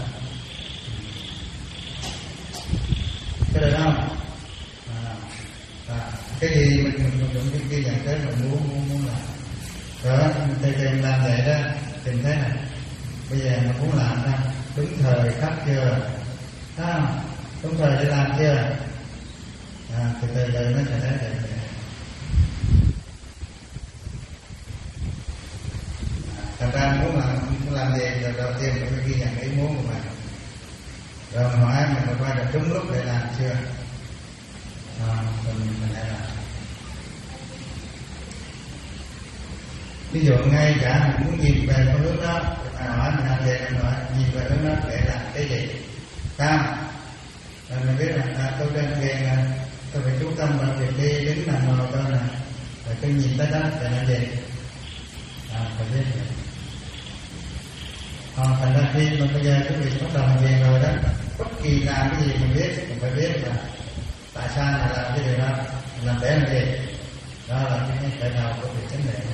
Cái được không? À, à, cái gì mình mình cũng cái kia nhận tới mình muốn muốn muốn làm. Rồi thì mình làm vậy đó tìm thấy này. Bây giờ mình muốn làm ra đúng thời khắc chưa? À, đúng thời để làm chưa? À, từ từ từ nó sẽ thấy được. À, thật ra muốn làm muốn làm gì rồi đầu tiên mình phải ghi nhận ý muốn của mình. Rồi mình hỏi mình có qua được đúng lúc để làm chưa? À, mình mình lại làm. Ví dụ ngay cả mình muốn nhìn về cái hướng đó, mình hỏi mình làm gì mình hỏi nhìn về hướng đó để làm cái gì? Sao? Rồi mình biết là à, tôi đang về là tôi phải chú tâm vào việc đi đứng nằm ngồi tôi nè, rồi tôi nhìn tới đó để làm gì? À, phải biết vậy. À, thành ra khi mà bây giờ cái việc bắt đầu về rồi đó, bất kỳ làm cái gì mình biết, mình phải biết là tại sao mà làm cái điều đó, làm để làm gì? Đó là cái khởi đầu của việc chánh niệm.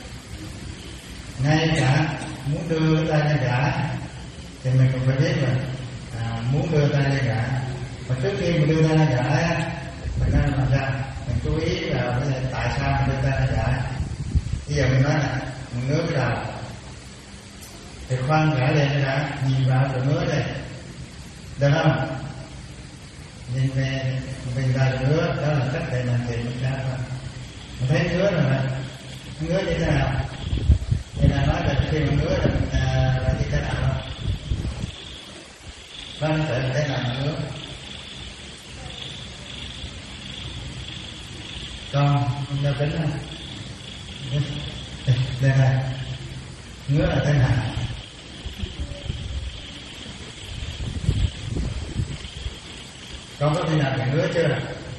Ngay cả muốn đưa tay lên gã thì mình cũng phải biết là à, muốn đưa tay lên gã mà trước khi mình đưa ra giải á, mình nên làm sao mình chú ý là tại sao mình đưa ra giải. Bây giờ mình nói là mình ngứa cái đầu thì khoan gãi lên cái đã, nhìn vào chỗ ngứa đây, được không? Nhìn về mình vào chỗ ngứa, đó là cách để làm thiền mình ra thôi. Mình thấy ngứa rồi mà ngứa như thế nào? Thì là nói là khi mình ngứa là mình à, là như thế nào đó. Vâng, tự mình thấy là ngứa. Còn mình đeo kính không? Đây này, ngứa là thế nào? Con có khi nào bị ngứa chưa?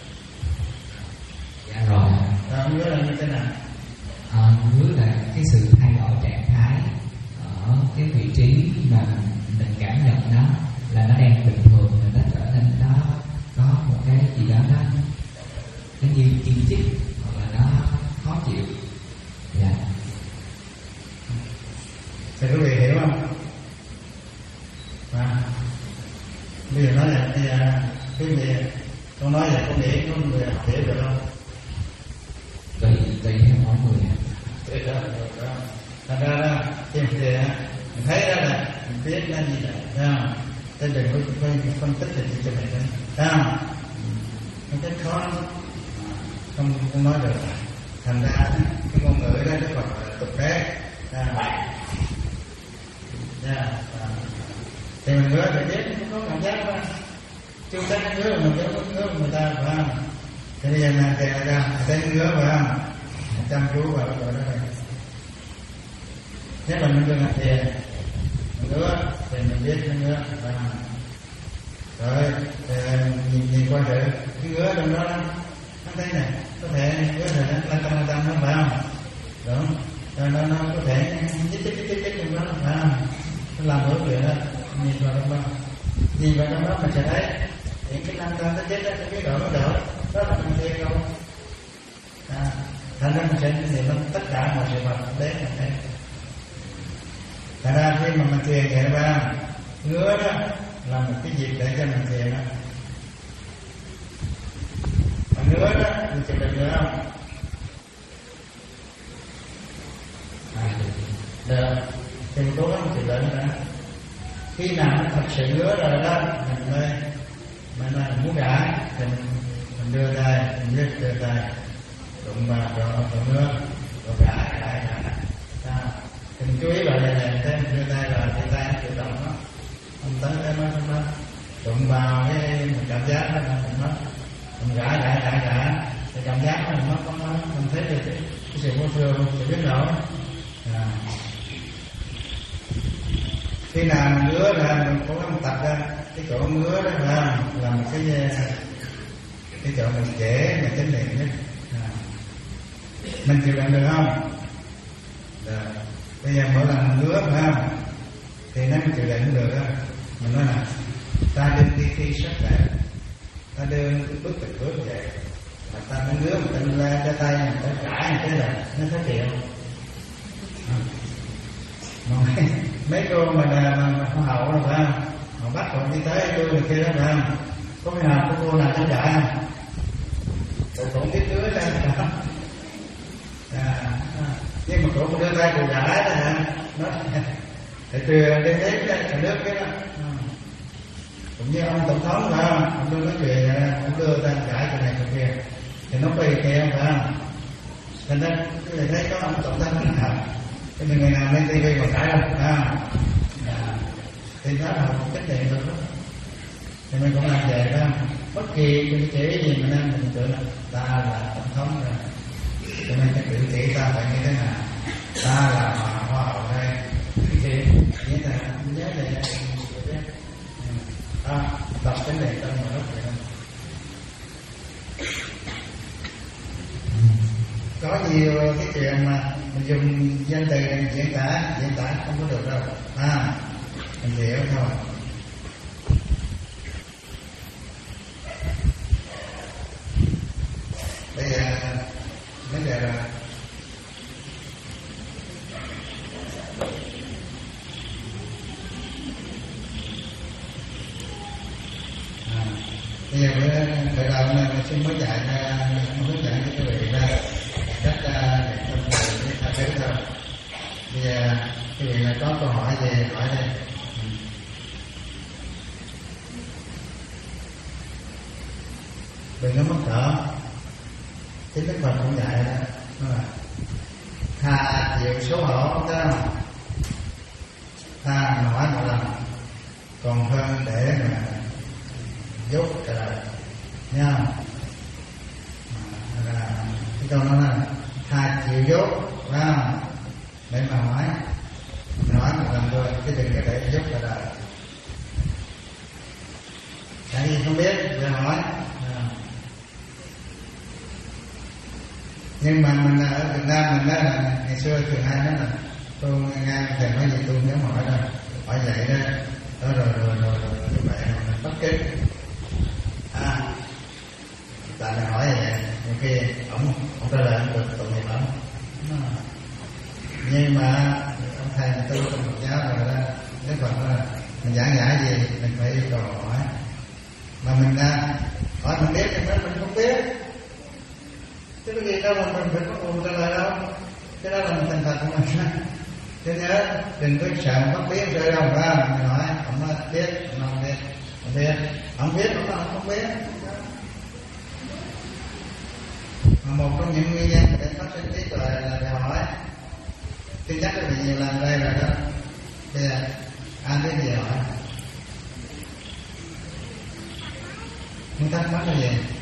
Dạ rồi. À, ngứa là như thế nào? À, ngứa là cái sự thay đổi trạng thái ở cái vị trí mà mình cảm nhận đó là nó đang bình thường, rồi nó trở nên nó có một cái gì đó nó nó như chi chít hoặc là nó khó chịu. Dạ. Thì quý vị hiểu không? À, bây giờ nói là bây giờ quý vị con nói là có nghĩ có người hiểu được không? Tùy tùy theo mỗi người. Tùy đó, đó. Thành ra đó, khi mình thì mình thấy đó là mình biết nó như vậy, thấy không? Thế đừng có phân, phân tích thì cho mình đấy, thấy không? Nó cái khó không không nói được. Thành ra cái ngôn ngữ đó nó còn là tục đế. Yeah. Thì mình ngứa thì biết nó có cảm giác đó. Chưa thấy ngứa mà mình có ngứa người ta phải không? Thì bây giờ mình kèm ra, thấy ngứa phải không? Chăm chú vào cái đó này. Nếu mình đừng làm thiền, ngứa thì mình biết nó ngứa phải không? Rồi nhìn, nhìn qua thử cái ngứa trong đó nó thấy này, có thể ngứa thì nó lăn tâm tâm nó phải không? Đúng. Rồi nó, nó có thể chích chích chích chích trong đó phải không? Nó làm đối chuyện đó, nhìn vào trong đó, nhìn vào trong đó mình sẽ thấy những cái năng tâm nó chết đó, cái độ nó đỡ, đó là mình thiền đâu. À, thành ra mình sẽ nhìn nó tất cả mọi sự vật đến mình thấy. Thành ra khi mà mình thiền vậy ra ngứa đó là một cái dịp để cho mình thiền đó. Mà ngứa đó mình chịu đựng được không? Được, thì mình cố gắng chịu đựng nữa. Khi nào nó thật sự ngứa rồi đó mình mới mình là muốn gãi thì mình, mình đưa tay, mình lift đưa tay đụng vào chỗ chỗ ngứa rồi gãi gãi gãi. Thì mình chú ý vào đây này, thấy mình đưa tay vào thì tay nó tự động đó, không tới cái nó không đó, đụng vào cái mình cảm giác nó mình mất, mình gãi gãi gãi gãi thì cảm giác nó mình mất không mất, mình thấy được cái, cái sự vô thường, sự biến đổi. À. Khi nào mình ngứa ra mình cố gắng tập ra cái chỗ ngứa đó là là một cái cái chỗ mình dễ mà chánh niệm nhất. À. Mình chịu đựng được không? Được. Bây giờ mỗi lần ngứa phải không? Thì nếu mình chịu đựng được á, mình nói là ta đừng đi khi sắc đẹp, ta đừng bước từng bước vậy, mà ta nó ngứa mình ta la cho tay mình ta cãi một cái là nó phát triển. À. Mấy, mấy cô mà là mà hoa hậu rồi phải không? Họ bắt họ đi tới tôi này kia đó phải không? Có khi nào có cô nào chống giải không? Cô cũng biết ngứa ra phải không? À, à. Nhưng mà cổ cũng đưa tay cổ gãi đó hả? Nó để truyền đến đến cả nước cái đó. Cũng như ông tổng thống phải không? Ông đưa nói chuyện ông đưa tay gãi cái này cái kia thì nó quay kia phải không? Thành ra tôi thấy có ông tổng thống nào cái người nào lên ti vi còn gãi không? À, à, thì đó là một cách điện được đó. Thì mình cũng làm vậy đó. Bất kỳ cái chỉ gì mình nên mình tưởng là ta là tổng thống rồi. Cho nên cái cử chỉ ta phải như thế nào? Ta là họ hoa hậu đây. Cái gì? Như thế nào? Nhớ này à, tập cái này trong một lúc vậy đó. Có nhiều cái chuyện mà mình dùng danh từ để diễn tả, diễn tả không có được đâu. À, mình hiểu thôi. Bây giờ vấn đề là à, bây giờ bữa bữa đầu mình xin mới dạy mới hướng dẫn cho quý vị ra cách để trong người để tha thứ thôi. Bây giờ quý vị là có câu hỏi gì hỏi đây. Đừng có mất cỡ. Chính Đức Phật cũng dạy đó, đó là tha chịu xấu hổ, thấy không? Tha nói một lần còn hơn để mà dốt cả đời, nha. À, là cái câu nói là tha chịu dốt, phải không? Để mà nói nói một lần thôi, chứ đừng để dốt cả đời. Tại vì không biết để hỏi. À. Nhưng mà mình ở Việt Nam mình đó là ngày xưa thường hay nói là tôi nghe thầy nói gì tôi nhớ hỏi rồi, hỏi vậy đó, đó rồi rồi rồi rồi như vậy mình bắt kết. À, tại mình hỏi vậy, nhiều khi ổng ổng trả lời không được tội nghiệp ổng. Nhưng mà ông thầy tôi trong Phật giáo rồi đó, Đức Phật là mình giảng giải gì mình phải yêu cầu hỏi, mà mình ra hỏi mình biết thì mình không biết. Chứ cái gì đâu mà mình phải có buồn trả lời đâu. Cái đó là mình thành thật của mình. Chứ nhớ đừng có sợ mất biết rơi đâu ra. Mình hỏi ông nói biết, ông nói không biết, không biết, ông biết, ông nói không biết. Mà một trong những nguyên nhân để phát sinh trí tuệ là để hỏi. Tôi nhắc được nhiều lần đây rồi đó. Bây giờ ai biết gì hỏi? Không thắc mắc cái gì?